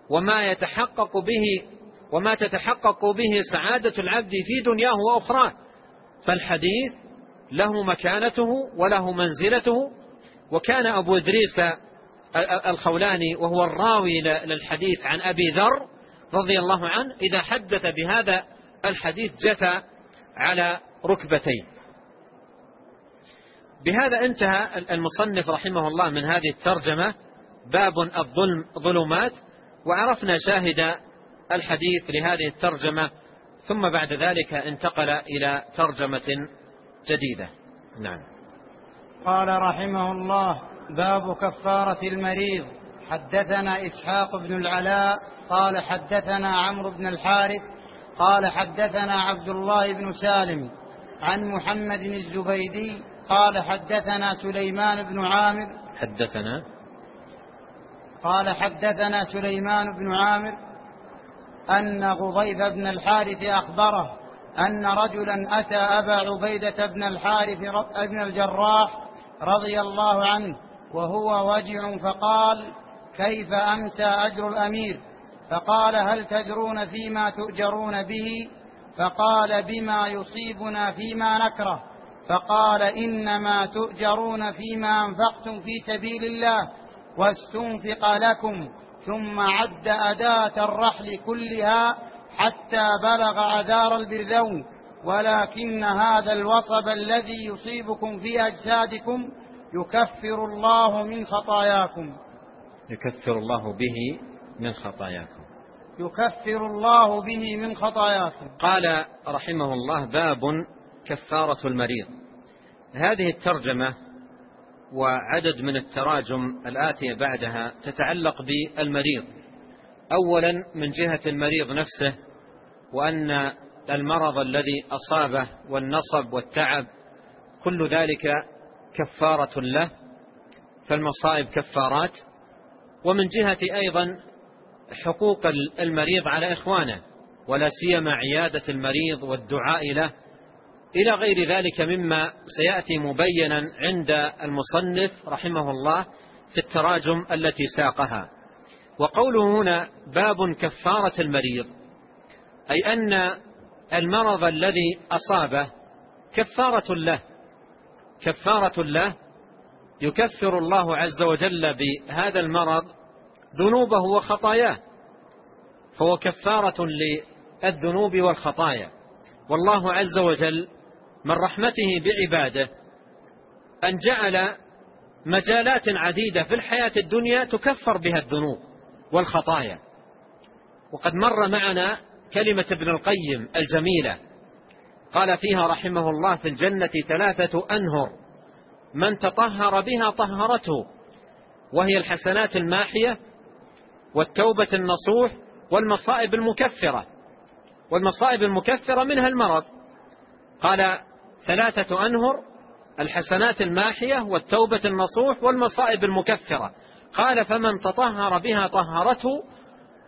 وما تتحقق به سعادة العبد في دنياه وأخراه. فالحديث له مكانته وله منزلته. وكان أبو إدريس الخولاني وهو الراوي للحديث عن أبي ذر رضي الله عنه إذا حدث بهذا الحديث جثى على ركبتيه. بهذا انتهى المصنف رحمه الله من هذه الترجمة، باب الظلم ظلمات، وعرفنا شاهد الحديث لهذه الترجمة، ثم بعد ذلك انتقل إلى ترجمة جديدة. نعم. قال رحمه الله: باب كفارة المريض. حدثنا إسحاق بن العلاء قال حدثنا عمرو بن الحارث قال حدثنا عبد الله بن سالم عن محمد الزبيدي قال حدثنا سليمان بن عامر حدثنا سليمان بن عامر أن غضيف بن الحارث أخبره أن رجلا أتى أبا عبيدة بن الحارث بن الجراح رضي الله عنه وهو وجع، فقال: كيف أمسى أجر الأمير؟ فقال: هل تدرون فيما تؤجرون به؟ فقال: بما يصيبنا فيما نكره. فقال: إنما تؤجرون فيما أنفقتم في سبيل الله واستنفق لكم. ثم عد أداة الرحل كلها حتى بلغ عذار البرذون. ولكن هذا الوصب الذي يصيبكم في أجسادكم يكفر الله من خطاياكم. يكفر الله به من خطاياكم. قال رحمه الله: باب كفارة المريض. هذه الترجمة وعدد من التراجم الآتية بعدها تتعلق بالمريض. أولا من جهة المريض نفسه، وأن المرض الذي أصابه والنصب والتعب كل ذلك كفارة له، فالمصائب كفارات. ومن جهة أيضا حقوق المريض على إخوانه، ولا سيما عيادة المريض والدعاء له، إلى غير ذلك مما سيأتي مبينا عند المصنف رحمه الله في التراجم التي ساقها. وقوله هنا باب كفارة المريض، أي أن المرض الذي أصابه كفارة له يكفر الله عز وجل بهذا المرض ذنوبه وخطاياه، فهو كفارة للذنوب والخطايا. والله عز وجل من رحمته بعباده أن جعل مجالات عديدة في الحياة الدنيا تكفر بها الذنوب والخطايا. وقد مر معنا كلمة ابن القيم الجميلة قال فيها رحمه الله: في الجنة 3 أنهر من تطهر بها طهرته، وهي الحسنات الماحية والتوبة النصوح والمصائب المكفرة. والمصائب المكفرة منها المرض. قال 3 أنهر: الحسنات الماحية والتوبة النصوح والمصائب المكفرة. قال: فمن تطهر بها طهرته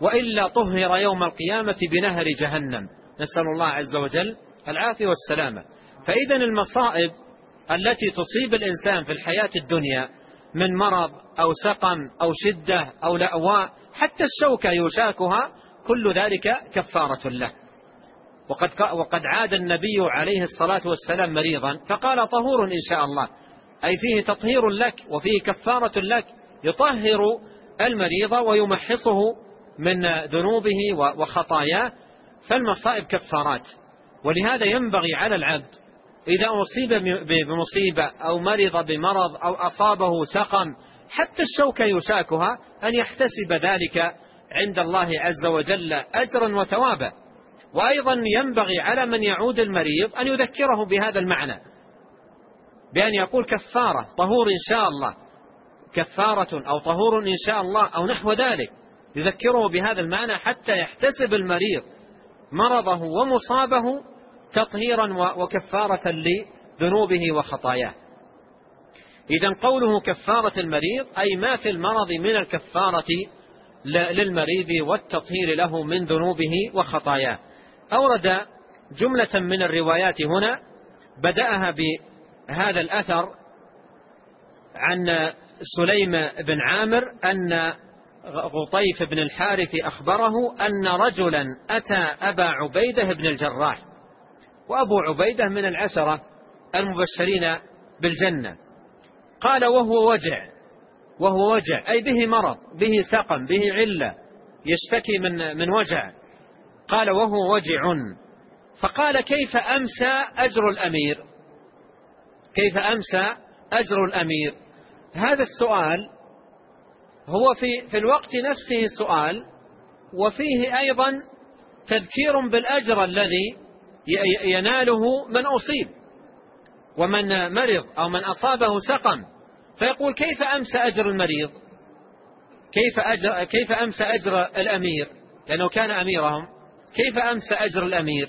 وإلا طهر يوم القيامة بنهر جهنم، نسأل الله عز وجل العافية والسلامة. فإذا المصائب التي تصيب الإنسان في الحياة الدنيا من مرض أو سقم أو شدة أو لأواء، حتى الشوكة يشاكها، كل ذلك كفارة له. وقد عاد النبي عليه الصلاة والسلام مريضا فقال طهور إن شاء الله، أي فيه تطهير لك وفيه كفارة لك، يطهر المريض ويمحصه من ذنوبه وخطاياه. فالمصائب كفارات. ولهذا ينبغي على العبد إذا أصيب بمصيبة أو مرض بمرض أو أصابه سقم حتى الشوكة يشاكها أن يحتسب ذلك عند الله عز وجل أجرا وثوابا. وأيضا ينبغي على من يعود المريض أن يذكره بهذا المعنى، بأن يقول كفارة، طهور إن شاء الله، كفارة أو طهور إن شاء الله أو نحو ذلك، يذكره بهذا المعنى حتى يحتسب المريض مرضه ومصابه تطهيرا وكفارة لذنوبه وخطاياه. إذن قوله كفارة المريض أي ما في المرض من الكفارة للمريض والتطهير له من ذنوبه وخطاياه. أورد جملة من الروايات هنا، بدأها بهذا الأثر عن سليم بن عامر أن غطيف بن الحارث أخبره أن رجلا أتى أبا عبيدة بن الجراح، وأبو عبيدة من العشرة المبشرين بالجنة. قال وهو وجع أي به مرض، به سقم، به علة، يشتكي من وجع. قال وهو وجع. فقال كيف أمسى أجر الأمير؟ كيف أمسى أجر الأمير؟ هذا السؤال هو في الوقت نفسه سؤال، وفيه أيضا تذكير بالأجر الذي يناله من أصيب ومن مرض أو من أصابه سقم. فيقول كيف أمسى أجر المريض؟ كيف أمسى أجر الأمير؟ لأنه كان أميرهم. كيف أمسى أجر الأمير؟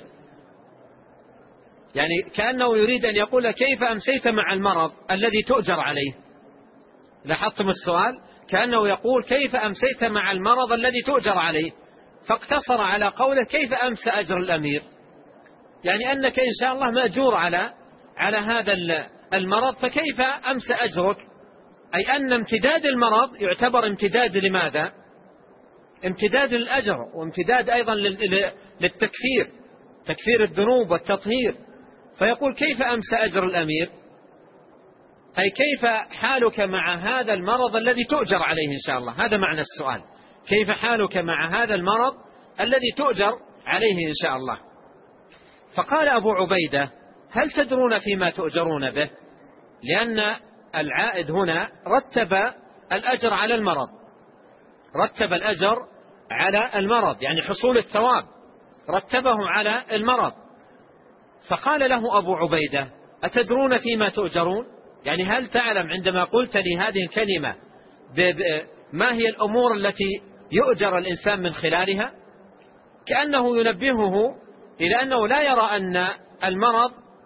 يعني كأنه يريد أن يقول كيف أمسيت مع المرض الذي تؤجر عليه. لاحظتم السؤال؟ كأنه يقول كيف أمسيت مع المرض الذي تؤجر عليه، فاقتصر على قوله كيف أمسى أجر الأمير، يعني أنك إن شاء الله مأجور على هذا المرض، فكيف أمسى أجرك؟ أي أن امتداد المرض يعتبر امتداد لماذا؟ امتداد للأجر، وامتداد أيضا للتكفير، تكفير الذنوب والتطهير. فيقول كيف أمسى أجر الأمير؟ أي كيف حالك مع هذا المرض الذي تؤجر عليه إن شاء الله. هذا معنى السؤال، كيف حالك مع هذا المرض الذي تؤجر عليه إن شاء الله. فقال أبو عبيدة هل تدرون فيما تؤجرون به؟ لأن العائد هنا رتب الأجر على المرض، رتب الأجر على المرض، يعني حصول الثواب رتبه على المرض. فقال له أبو عبيدة أتدرون فيما تؤجرون؟ يعني هل تعلم عندما قلت لي هذه الكلمة ما هي الأمور التي يؤجر الإنسان من خلالها؟ كأنه ينبهه إلى أنه لا يرى أن المرض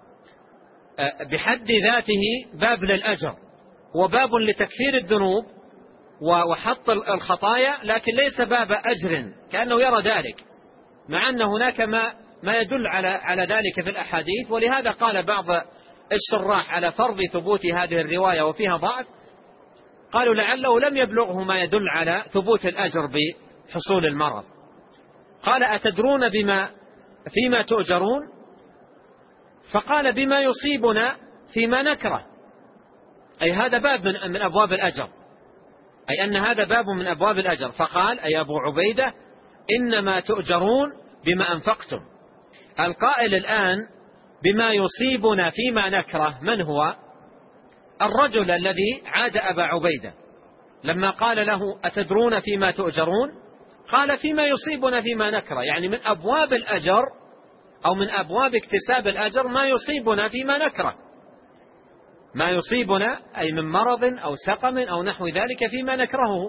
بحد ذاته باب للأجر، هو باب لتكفير الذنوب وحط الخطايا، لكن ليس باب أجر، كأنه يرى ذلك، مع أن هناك ما يدل على ذلك في الأحاديث. ولهذا قال بعض الشراح على فرض ثبوت هذه الرواية وفيها ضعف، قالوا لعله لم يبلغه ما يدل على ثبوت الأجر بحصول المرض. قال أتدرون فيما تؤجرون؟ فقال بما يصيبنا فيما نكره، أي هذا باب من أبواب الأجر، أي أن هذا باب من أبواب الأجر. فقال أي أبو عبيدة إنما تؤجرون بما أنفقتم. القائل الآن بما يصيبنا فيما نكره من هو؟ الرجل الذي عاد أبا عبيدة لما قال له أتدرون فيما تؤجرون؟ قال فيما يصيبنا فيما نكره، يعني من أبواب الأجر أو من أبواب اكتساب الأجر ما يصيبنا فيما نكره، ما يصيبنا أي من مرض أو سقم أو نحو ذلك فيما نكرهه.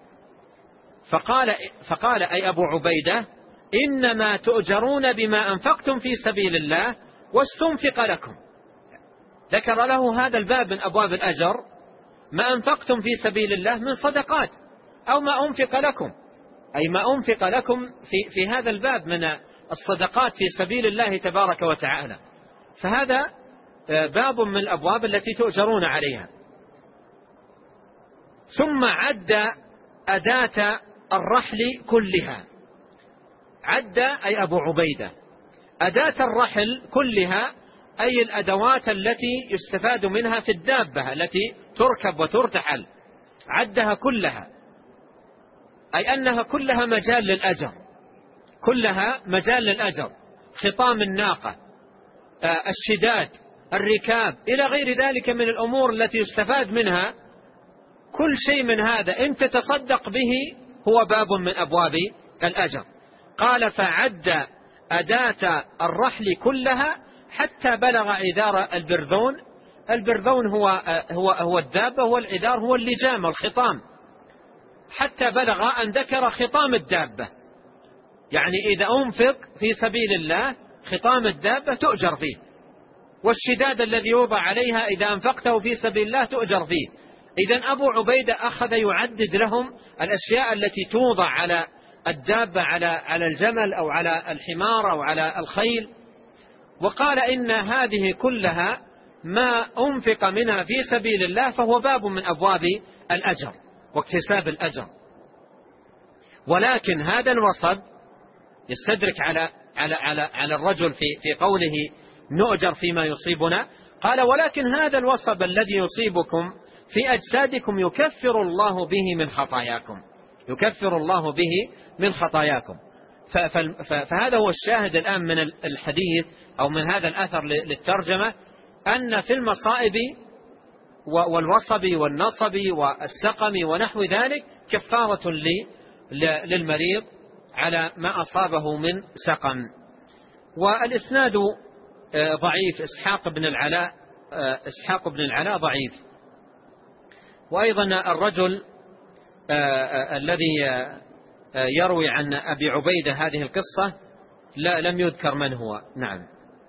فقال أي أبو عبيدة إنما تؤجرون بما أنفقتم في سبيل الله واستنفق لكم. ذكر له هذا الباب من أبواب الأجر، ما أنفقتم في سبيل الله من صدقات أو ما أنفق لكم. أي ما أنفق لكم في هذا الباب من الصدقات في سبيل الله تبارك وتعالى، فهذا باب من الأبواب التي تؤجرون عليها. ثم عد أداة الرحل كلها، عد أي أبو عبيدة أداة الرحل كلها، أي الأدوات التي يستفاد منها في الدابة التي تركب وترتحل، عدها كلها، أي أنها كلها مجال للأجر، كلها مجال للأجر، خطام الناقة، الشداد، الركاب، إلى غير ذلك من الأمور التي يستفاد منها، كل شيء من هذا إن تتصدق به هو باب من أبواب الأجر. قال فعد أداة الرحل كلها حتى بلغ عذار البرذون. البرذون هو الدابة، والعذار هو اللجام الخطام، حتى بلغ أن ذكر خطام الدابة، يعني إذا أنفق في سبيل الله خطام الدابة تؤجر فيه، والشداد الذي يوضع عليها إذا أنفقته في سبيل الله تؤجر فيه. إذن أبو عبيدة أخذ يعدد لهم الأشياء التي توضع على الدابة، على الجمل أو على الحمار أو على الخيل، وقال إن هذه كلها ما أنفق منها في سبيل الله فهو باب من أبواب الأجر واكتساب الأجر. ولكن هذا الوصب يستدرك على الرجل في قوله نؤجر فيما يصيبنا. قال ولكن هذا الوصب الذي يصيبكم في أجسادكم يكفر الله به من خطاياكم، يكفر الله به من خطاياكم. فهذا هو الشاهد الآن من الحديث أو من هذا الأثر للترجمة، أن في المصائب والوصب والنصب والسقم ونحو ذلك كفارة للمريض على ما أصابه من سقم. والإسناد ضعيف، إسحاق بن العلاء ضعيف. وأيضا الرجل الذي يروي عن أبي عبيدة هذه القصة لم يذكر من هو. نعم.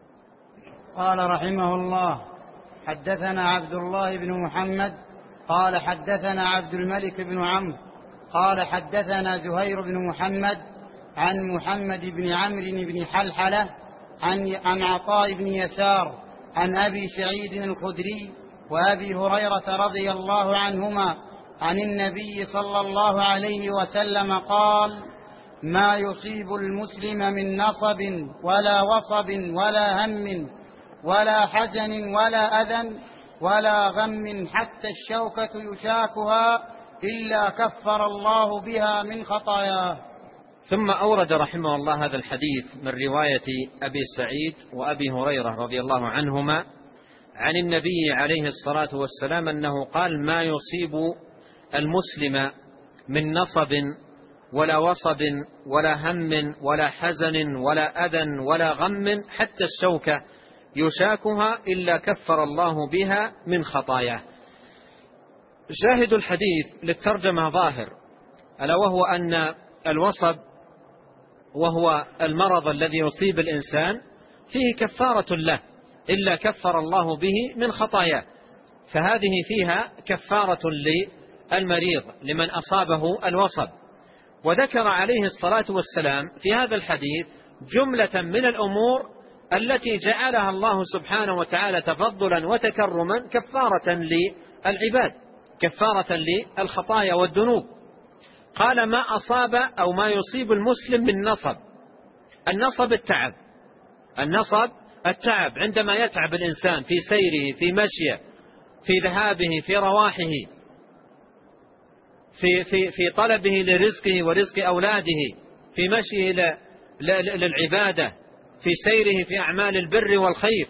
قال رحمه الله حدثنا عبد الله بن محمد قال حدثنا عبد الملك بن عمرو قال حدثنا زهير بن محمد عن محمد بن عمرو بن حلحلة عن عطاء بن يسار عن أبي سعيد الخدري وأبي هريرة رضي الله عنهما عن النبي صلى الله عليه وسلم قال: ما يصيب المسلم من نصب ولا وصب ولا هم ولا حزن ولا أذى ولا غم حتى الشوكة يشاكها إلا كفر الله بها من خطاياه. ثم أورد رحمه الله هذا الحديث من رواية أبي سعيد وأبي هريرة رضي الله عنهما عن النبي عليه الصلاة والسلام أنه قال: ما يصيب المسلم من نصب ولا وصب ولا هم ولا حزن ولا أذى ولا غم حتى الشوكة يشاكها إلا كفر الله بها من خطاياه. شاهد الحديث للترجمة ظاهر، ألا وهو أن الوصب وهو المرض الذي يصيب الإنسان فيه كفارة له إلا كفر الله به من خطاياه، فهذه فيها كفارة للمريض لمن أصابه الوصب. وذكر عليه الصلاة والسلام في هذا الحديث جملة من الأمور التي جعلها الله سبحانه وتعالى تفضلا وتكرما كفارة للعباد، كفارة للخطايا والذنوب. قال: ما أصاب أو ما يصيب المسلم من نصب. النصب التعب، النصب التعب عندما يتعب الإنسان في سيره، في مشيه، في ذهابه، في رواحه، في طلبه لرزقه ورزق أولاده، في مشيه للعبادة، في سيره في أعمال البر والخير.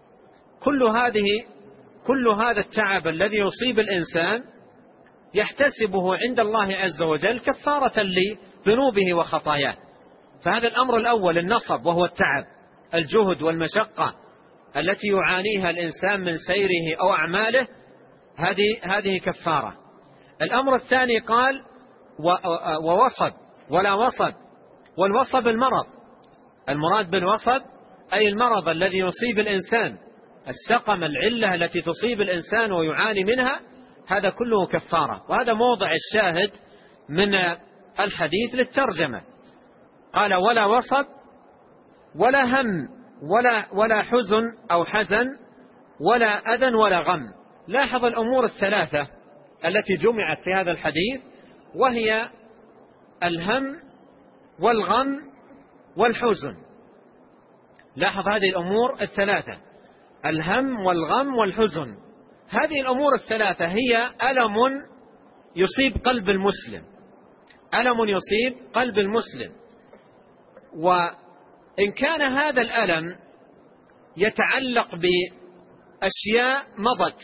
كل هذا التعب الذي يصيب الإنسان يحتسبه عند الله عز وجل كفارة لذنوبه وخطاياه. فهذا الأمر الأول النصب، وهو التعب، الجهد والمشقة التي يعانيها الإنسان من سيره أو أعماله، هذه كفارة. الأمر الثاني قال: ووصب ولا وصب. والوصب المرض، المراد بالوصب أي المرض الذي يصيب الإنسان، السقم، العلة التي تصيب الإنسان ويعاني منها، هذا كله كفارة. وهذا موضع الشاهد من الحديث للترجمة، قال ولا وصب ولا هم ولا حزن أو حزن ولا أذى ولا غم. لاحظ الأمور الثلاثة التي جمعت في هذا الحديث، وهي الهم والغم والحزن. لاحظ هذه الأمور الثلاثة، الهم والغم والحزن. هذه الأمور الثلاثة هي ألم يصيب قلب المسلم، ألم يصيب قلب المسلم. وإن كان هذا الألم يتعلق بأشياء مضت،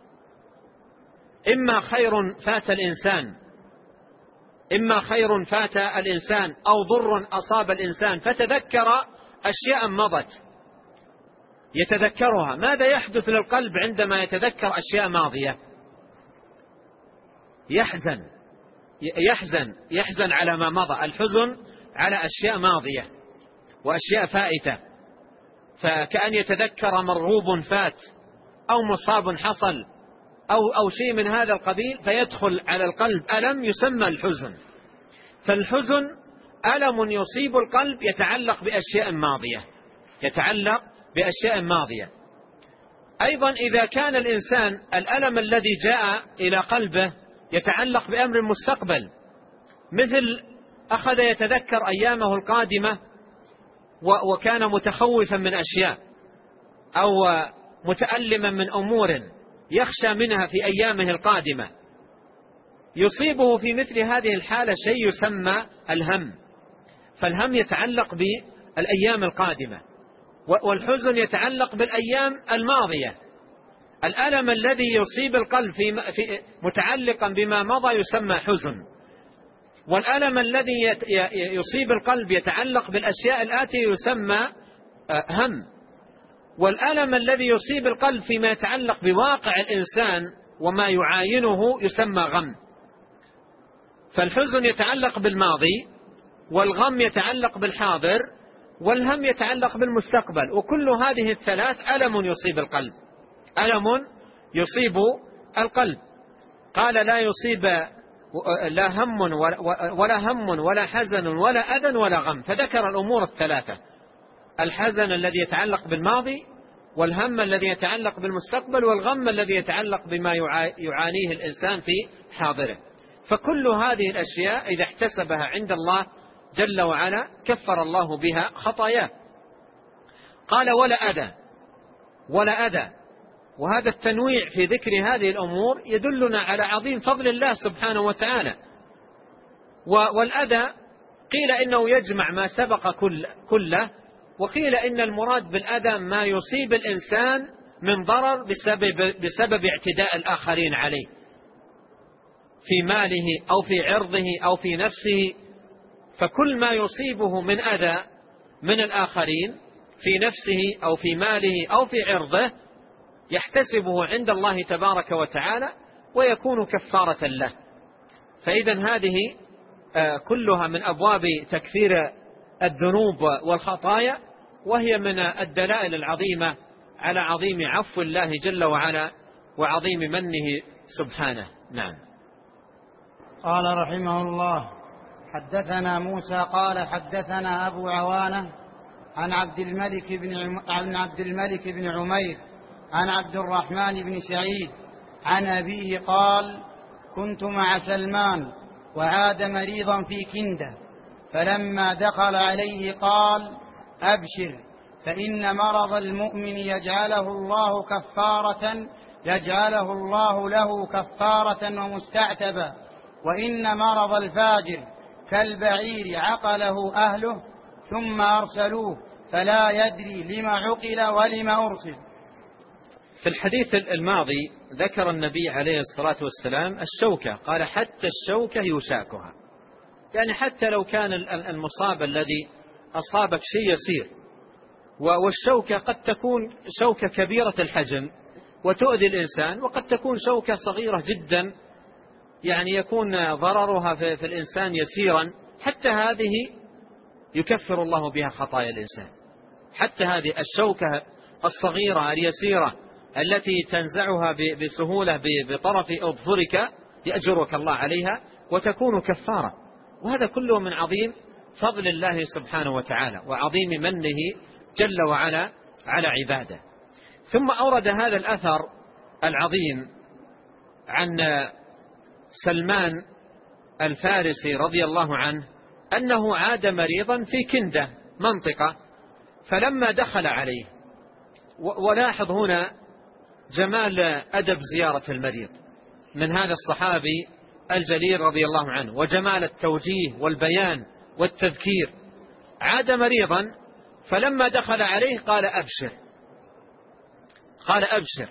إما خير فات الإنسان أو ضر أصاب الإنسان فتذكر أشياء مضت يتذكرها، ماذا يحدث للقلب عندما يتذكر أشياء ماضية؟ يحزن على ما مضى، الحزن على أشياء ماضية وأشياء فائتة، فكأن يتذكر مرغوب فات أو مصاب حصل أو شيء من هذا القبيل، فيدخل على القلب ألم يسمى الحزن. فالحزن ألم يصيب القلب يتعلق بأشياء ماضية. أيضا إذا كان الإنسان الألم الذي جاء إلى قلبه يتعلق بأمر مستقبل، مثل أخذ يتذكر أيامه القادمة وكان متخوفا من أشياء أو متألما من أمور يخشى منها في أيامه القادمة، يصيبه في مثل هذه الحالة شيء يسمى الهم. فالهم يتعلق بالأيام القادمة، والحزن يتعلق بالأيام الماضية. الألم الذي يصيب القلب متعلقا بما مضى يسمى حزن، والألم الذي يصيب القلب يتعلق بالأشياء الآتية يسمى هم، والألم الذي يصيب القلب فيما يتعلق بواقع الإنسان وما يعاينه يسمى غم. فالحزن يتعلق بالماضي، والغم يتعلق بالحاضر، والهم يتعلق بالمستقبل. وكل هذه الثلاث ألم يصيب القلب. قال لا يصيب لا هم ولا حزن ولا أذى ولا غم، فذكر الأمور الثلاثة: الحزن الذي يتعلق بالماضي، والهم الذي يتعلق بالمستقبل، والغم الذي يتعلق بما يعانيه الإنسان في حاضره. فكل هذه الأشياء إذا احتسبها عند الله جل وعلا كفر الله بها خطاياه. قال ولا أذى، وهذا التنويع في ذكر هذه الأمور يدلنا على عظيم فضل الله سبحانه وتعالى. والأذى قيل إنه يجمع ما سبق كله، وقيل إن المراد بالأذى ما يصيب الإنسان من ضرر بسبب اعتداء الآخرين عليه في ماله أو في عرضه أو في نفسه. فكل ما يصيبه من أذى من الآخرين في نفسه أو في ماله أو في عرضه يحتسبه عند الله تبارك وتعالى ويكون كفارة له. فإذن هذه كلها من أبواب تكفير الذنوب والخطايا، وهي من الدلائل العظيمة على عظيم عفو الله جل وعلا وعظيم منه سبحانه. نعم. قال رحمه الله: حدثنا موسى قال حدثنا أبو عوانة عن عبد الملك بن عمير عن عبد الرحمن بن سعيد عن أبيه قال: كنت مع سلمان وعاد مريضا في كندة، فلما دخل عليه قال: أبشر، فإن مرض المؤمن يجعله الله له كفارة ومستعتبا، وإن مرض الفاجر كالبعير عقله أهله ثم أرسلوه فلا يدري لما عقل ولما أرسل. في الحديث الماضي ذكر النبي عليه الصلاة والسلام الشوكة، قال: حتى الشوكة يشاكها، يعني حتى لو كان المصاب الذي أصابك شيء يسير، والشوكة قد تكون شوكة كبيرة الحجم وتؤذي الإنسان، وقد تكون شوكة صغيرة جدا يعني يكون ضررها في الإنسان يسيرا، حتى هذه يكفر الله بها خطايا الإنسان. حتى هذه الشوكة الصغيرة اليسيرة التي تنزعها بسهولة بطرف أظفرك يأجرك الله عليها وتكون كفارة. وهذا كله من عظيم فضل الله سبحانه وتعالى وعظيم منه جل وعلا على عباده. ثم أورد هذا الأثر العظيم عن سلمان الفارسي رضي الله عنه أنه عاد مريضا في كندة منطقة، فلما دخل عليه، ولاحظ هنا جمال أدب زيارة المريض من هذا الصحابي الجليل رضي الله عنه، وجمال التوجيه والبيان والتذكير. عاد مريضا فلما دخل عليه قال أبشر، قال أبشر.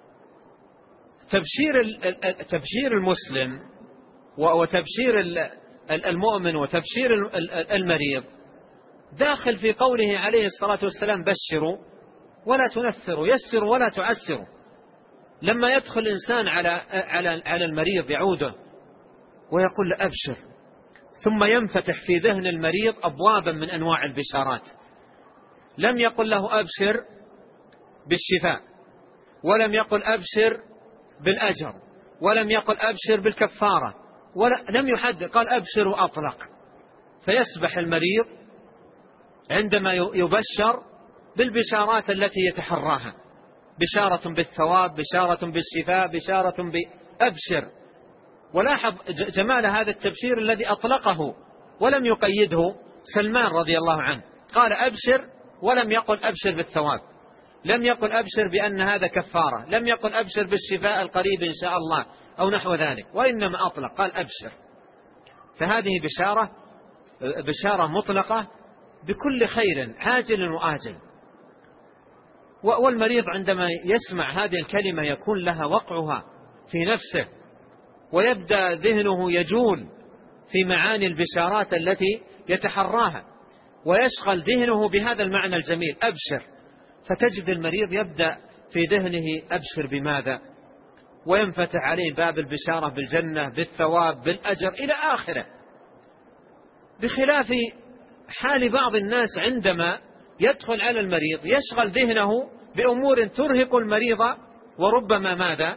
تبشير المسلم وتبشير المؤمن وتبشير المريض داخل في قوله عليه الصلاة والسلام بشروا ولا تنفروا، يسروا ولا تعسروا. لما يدخل إنسان على المريض يعوده ويقول له أبشر، ثم ينفتح في ذهن المريض أبوابا من أنواع البشارات. لم يقل له أبشر بالشفاء، ولم يقل أبشر بالأجر، ولم يقل أبشر بالكفارة، لم يحدد، قال أبشر وأطلق. فيسبح المريض عندما يبشر بالبشارات التي يتحراها، بشارة بالثواب، بشارة بالشفاء، بشارة بأبشر. ولاحظ جمال هذا التبشير الذي أطلقه ولم يقيده سلمان رضي الله عنه، قال أبشر ولم يقل أبشر بالثواب، لم يقل أبشر بأن هذا كفارة، لم يقل أبشر بالشفاء القريب إن شاء الله أو نحو ذلك، وإنما أطلق قال أبشر. فهذه بشارة مطلقة بكل خير عاجل وآجل. والمريض عندما يسمع هذه الكلمة يكون لها وقعها في نفسه، ويبدأ ذهنه يجول في معاني البشارات التي يتحراها، ويشغل ذهنه بهذا المعنى الجميل أبشر. فتجد المريض يبدأ في ذهنه أبشر بماذا، وينفتح عليه باب البشارة بالجنة، بالثواب، بالأجر إلى آخره. بخلاف حال بعض الناس عندما يدخل على المريض يشغل ذهنه بأمور ترهق المريض، وربما ماذا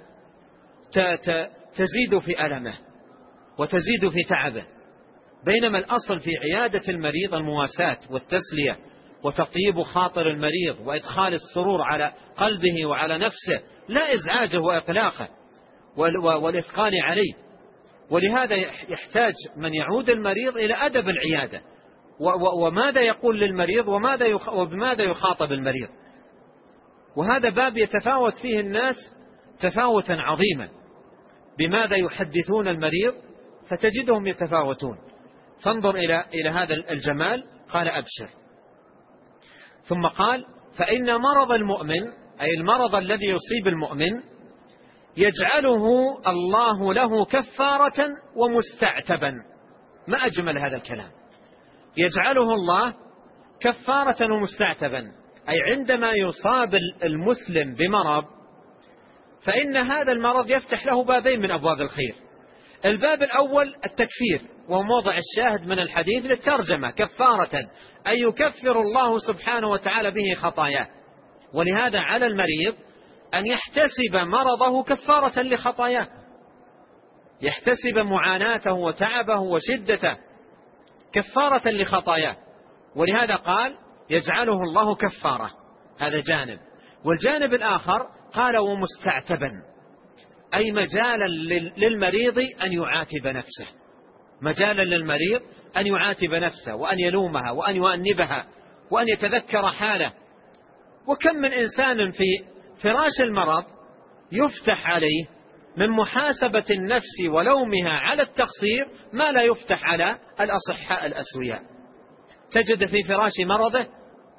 تزيد في ألمه وتزيد في تعبه. بينما الأصل في عيادة المريض المواساة والتسلية وتطيب خاطر المريض وإدخال السرور على قلبه وعلى نفسه، لا إزعاجه وإقلاقه والإثقال عليه. ولهذا يحتاج من يعود المريض إلى أدب العيادة، وماذا يقول للمريض وبماذا يخاطب المريض. وهذا باب يتفاوت فيه الناس تفاوتا عظيما، بماذا يحدثون المريض فتجدهم يتفاوتون. فانظر إلى هذا الجمال، قال أبشر. ثم قال فإن مرض المؤمن، أي المرض الذي يصيب المؤمن، يجعله الله له كفارة ومستعتبا. ما أجمل هذا الكلام، يجعله الله كفارة ومستعتبا، أي عندما يصاب المسلم بمرض فإن هذا المرض يفتح له بابين من أبواب الخير. الباب الأول التكفير، وهو موضع الشاهد من الحديث للترجمة، كفارة أي يكفر الله سبحانه وتعالى به خطاياه. ولهذا على المريض أن يحتسب مرضه كفارة لخطاياه، يحتسب معاناته وتعبه وشدته كفارة لخطاياه. ولهذا قال يجعله الله كفارة، هذا جانب. والجانب الآخر قال ومستعتبا، أي مجالا للمريض أن يعاتب نفسه، مجالا للمريض أن يعاتب نفسه وأن يلومها وأن يؤنبها وأن يتذكر حاله. وكم من إنسان في فراش المرض يفتح عليه من محاسبة النفس ولومها على التقصير ما لا يفتح على الأصحاء الأسوياء. تجد في فراش مرضه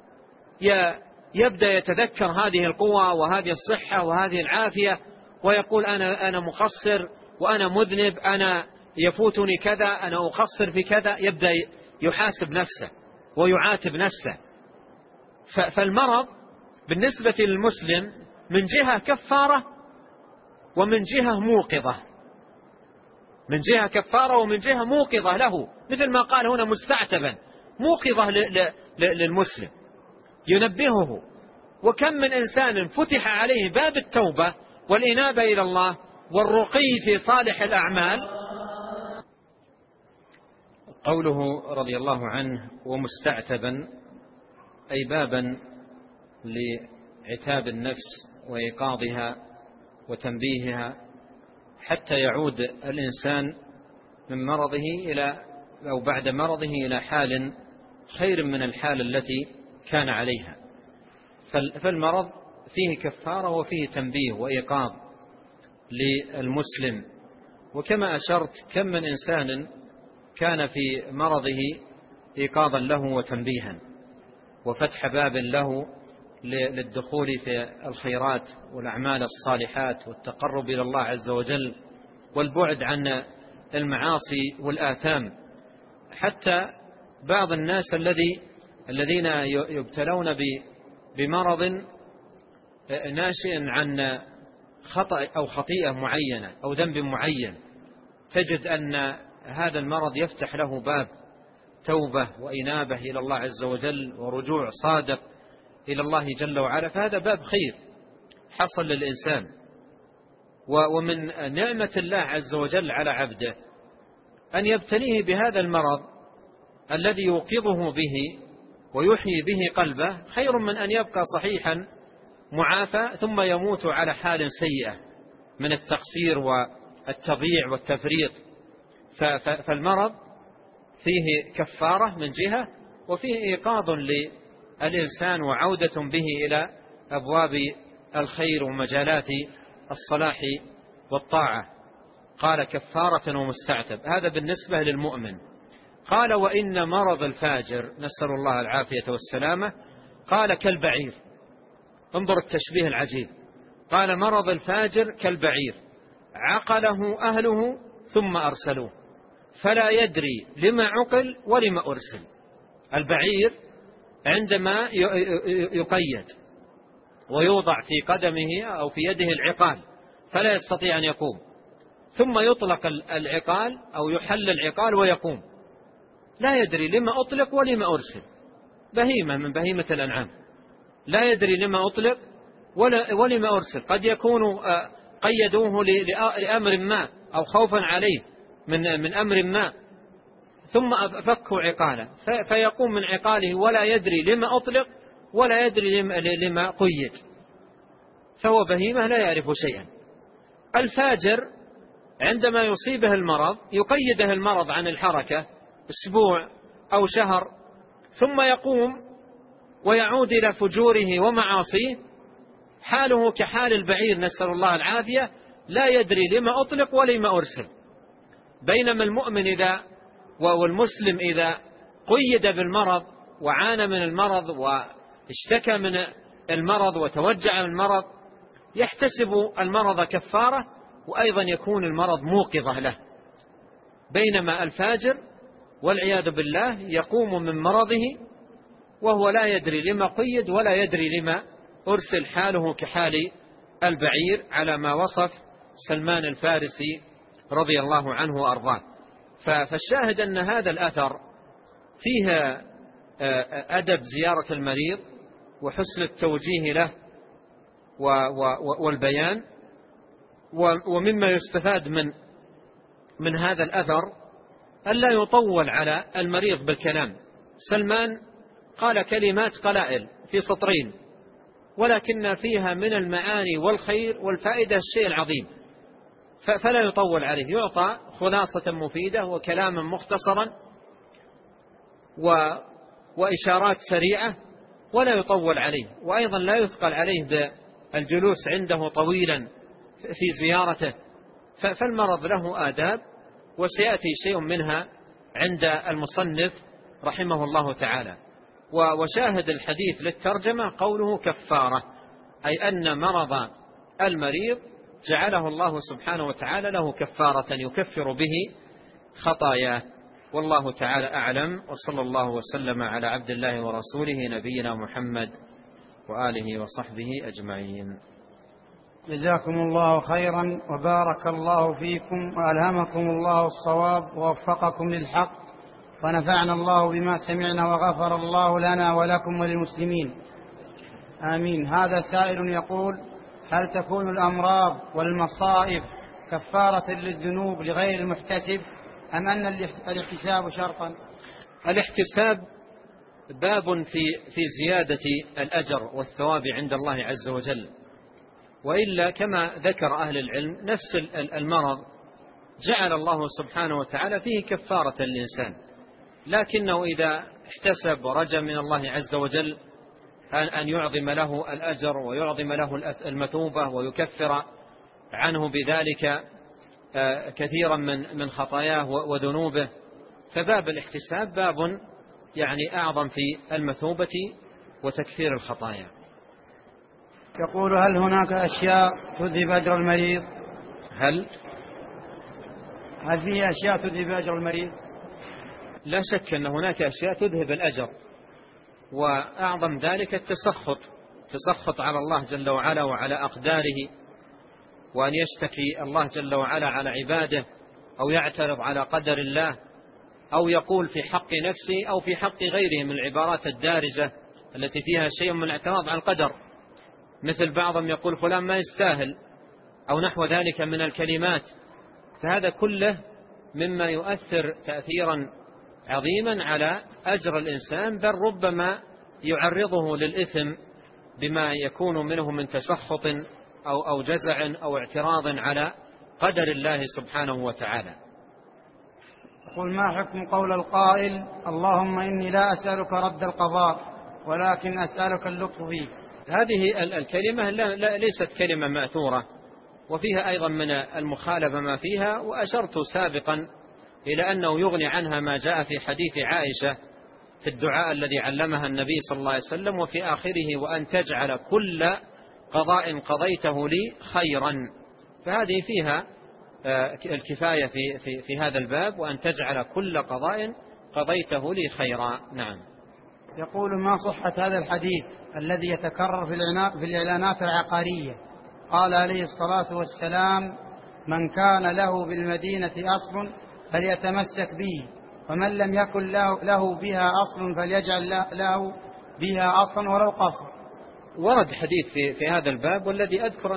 يبدأ يتذكر هذه القوة وهذه الصحة وهذه العافية، ويقول أنا مقصر وأنا مذنب، أنا يفوتني كذا، أنا أقصر في كذا. يبدأ يحاسب نفسه ويعاتب نفسه. فالمرض بالنسبة للمسلم من جهة كفارة ومن جهة موقظة، من جهة كفارة ومن جهة موقظة له، مثل ما قال هنا مستعتبا، موقظة للمسلم ينبهه. وكم من إنسان فتح عليه باب التوبة والإنابة إلى الله والرقي في صالح الأعمال، قوله رضي الله عنه ومستعتبا، أي بابا لعتاب النفس وإيقاظها وتنبيهها حتى يعود الإنسان من مرضه أو بعد مرضه إلى حال خير من الحال التي كان عليها. فالمرض فيه كفارة وفيه تنبيه وإيقاظ للمسلم. وكما أشرت، كم من إنسان كان في مرضه إيقاظا له وتنبيها وفتح باب له للدخول في الخيرات والأعمال الصالحات والتقرب إلى الله عز وجل والبعد عن المعاصي والآثام. حتى بعض الناس الذين يبتلون بمرض ناشئ عن خطأ أو خطيئة معينة أو ذنب معين، تجد أن هذا المرض يفتح له باب توبة وإنابة إلى الله عز وجل ورجوع صادق إلى الله جل وعلا، فهذا باب خير حصل للإنسان. ومن نعمة الله عز وجل على عبده أن يبتليه بهذا المرض الذي يوقظه به ويحيي به قلبه، خير من أن يبقى صحيحا معافى ثم يموت على حال سيئة من التقصير والتضييع والتفريط. فالمرض فيه كفارة من جهة، وفيه إيقاظ للإنسان وعودة به إلى أبواب الخير ومجالات الصلاح والطاعة. قال كفارة ومستعتب، هذا بالنسبة للمؤمن. قال وإن مرض الفاجر، نسأل الله العافية والسلامة، قال كالبعير. انظر التشبيه العجيب، قال مرض الفاجر كالبعير عقله أهله ثم أرسلوه فلا يدري لما عقل ولما أرسل. البعير عندما يقيد ويوضع في قدمه أو في يده العقال فلا يستطيع أن يقوم، ثم يطلق العقال أو يحل العقال ويقوم، لا يدري لما أطلق ولما أرسل. بهيمة من بهيمة الأنعام لا يدري لما أطلق ولما أرسل. قد يكون قيدوه لأمر ما أو خوفا عليه من أمر ما، ثم فكوا عقاله فيقوم من عقاله ولا يدري لما أطلق ولا يدري لما قيد، فهو بهيمة لا يعرف شيئا. الفاجر عندما يصيبه المرض يقيده المرض عن الحركة أسبوع أو شهر، ثم يقوم ويعود إلى فجوره ومعاصيه، حاله كحال البعير نسأل الله العافية، لا يدري لما أطلق ولما أرسل. بينما المؤمن والمسلم إذا قيد بالمرض وعانى من المرض واشتكى من المرض وتوجع من المرض يحتسب المرض كفارة، وأيضا يكون المرض موقظة له. بينما الفاجر والعياذ بالله يقوم من مرضه وهو لا يدري لما قيد ولا يدري لما أرسل، حاله كحال البعير على ما وصف سلمان الفارسي رضي الله عنه وأرضاه. فالشاهد أن هذا الأثر فيه أدب زيارة المريض وحسن التوجيه له والبيان. ومما يستفاد من هذا الأثر ألا يطول على المريض بالكلام. سلمان قال كلمات قلائل في سطرين، ولكن فيها من المعاني والخير والفائدة الشيء العظيم، فلا يطول عليه، يعطى خلاصة مفيدة وكلاما مختصرا وإشارات سريعة ولا يطول عليه، وأيضا لا يثقل عليه بالجلوس عنده طويلا في زيارته. فالمرض له آداب وسيأتي شيء منها عند المصنف رحمه الله تعالى. وشاهد الحديث للترجمة قوله كفارة، أي أن مرض المريض جعله الله سبحانه وتعالى له كفارة يكفر به خطاياه. والله تعالى أعلم، وصلى الله وسلم على عبد الله ورسوله نبينا محمد وآله وصحبه أجمعين. جزاكم الله خيرا وبارك الله فيكم وألهمكم الله الصواب ووفقكم للحق، ونفعنا الله بما سمعنا وغفر الله لنا ولكم وللمسلمين آمين. هذا سائل يقول: هل تكون الأمراض والمصائب كفارة للذنوب لغير المحتسب؟ أم أن الاحتساب شرطا؟ الاحتساب باب في زيادة الأجر والثواب عند الله عز وجل، وإلا كما ذكر أهل العلم نفس المرض جعل الله سبحانه وتعالى فيه كفارة للإنسان، لكنه إذا احتسب ورجى من الله عز وجل أن يعظم له الأجر ويعظم له المثوبة ويكفر عنه بذلك كثيرا من خطاياه وذنوبه، فباب الاحتساب باب يعني أعظم في المثوبة وتكفير الخطايا. يقول: هل هناك أشياء تذهب أجر المريض؟ هل فيه أشياء تذهب أجر المريض؟ لا شك أن هناك أشياء تذهب الأجر، وأعظم ذلك التسخط على الله جل وعلا وعلى أقداره، وأن يشتكي الله جل وعلا على عباده، أو يعترض على قدر الله، أو يقول في حق نفسه أو في حق غيره من العبارات الدارجة التي فيها شيء من الاعتراض على القدر، مثل بعضهم يقول فلان ما يستاهل أو نحو ذلك من الكلمات. فهذا كله مما يؤثر تأثيرا عظيما على أجر الإنسان، بل ربما يعرضه للإثم بما يكون منه من تسخط أو جزع أو اعتراض على قدر الله سبحانه وتعالى. يقول: ما حكم قول القائل: اللهم إني لا أسألك رد القضاء ولكن أسألك اللطف فيه؟ هذه الكلمة ليست كلمة مأثورة، وفيها أيضا من المخالفة ما فيها، وأشرت سابقا إلى أنه يغني عنها ما جاء في حديث عائشة في الدعاء الذي علمها النبي صلى الله عليه وسلم وفي آخره: وأن تجعل كل قضاء قضيته لي خيرا. فهذه فيها الكفاية في هذا الباب، وأن تجعل كل قضاء قضيته لي خيرا. نعم. يقول: ما صحة هذا الحديث الذي يتكرر في الإعلانات العقارية؟ قال عليه الصلاة والسلام: من كان له بالمدينة أصل فليتمسك به، ومن لم يكن له بها أصل فليجعل له بها أصلا ولو قصر. ورد حديث في هذا الباب، والذي أذكر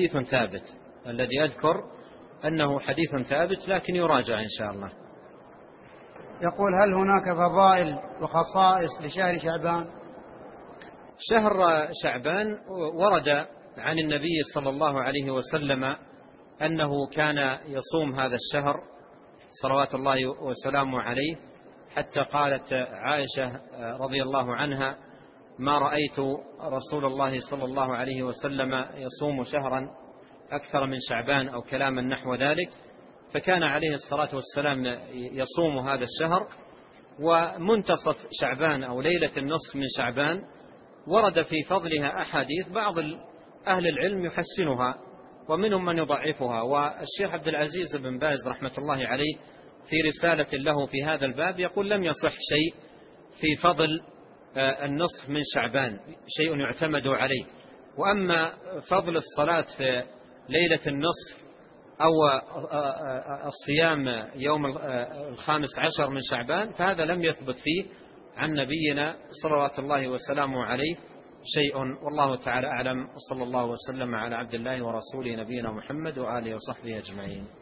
أنه حديث ثابت، لكن يراجع إن شاء الله. يقول: هل هناك فضائل وخصائص لشهر شعبان؟ شهر شعبان ورد عن النبي صلى الله عليه وسلم أنه كان يصوم هذا الشهر صلوات الله وسلامه عليه، حتى قالت عائشة رضي الله عنها: ما رأيت رسول الله صلى الله عليه وسلم يصوم شهرا أكثر من شعبان، أو كلاما نحو ذلك. فكان عليه الصلاة والسلام يصوم هذا الشهر. ومنتصف شعبان أو ليلة النصف من شعبان ورد في فضلها أحاديث بعض أهل العلم يحسنها ومنهم من يضعفها، والشيخ عبد العزيز بن باز رحمة الله عليه في رسالة له في هذا الباب يقول: لم يصح شيء في فضل النصف من شعبان، شيء يعتمد عليه. وأما فضل الصلاة في ليلة النصف أو الصيام يوم 15 من شعبان فهذا لم يثبت فيه عن نبينا صلوات الله وسلامه عليه شيء، والله تعالى أعلم. وصلى الله وسلم على عبد الله ورسوله نبينا محمد وآله وصحبه أجمعين.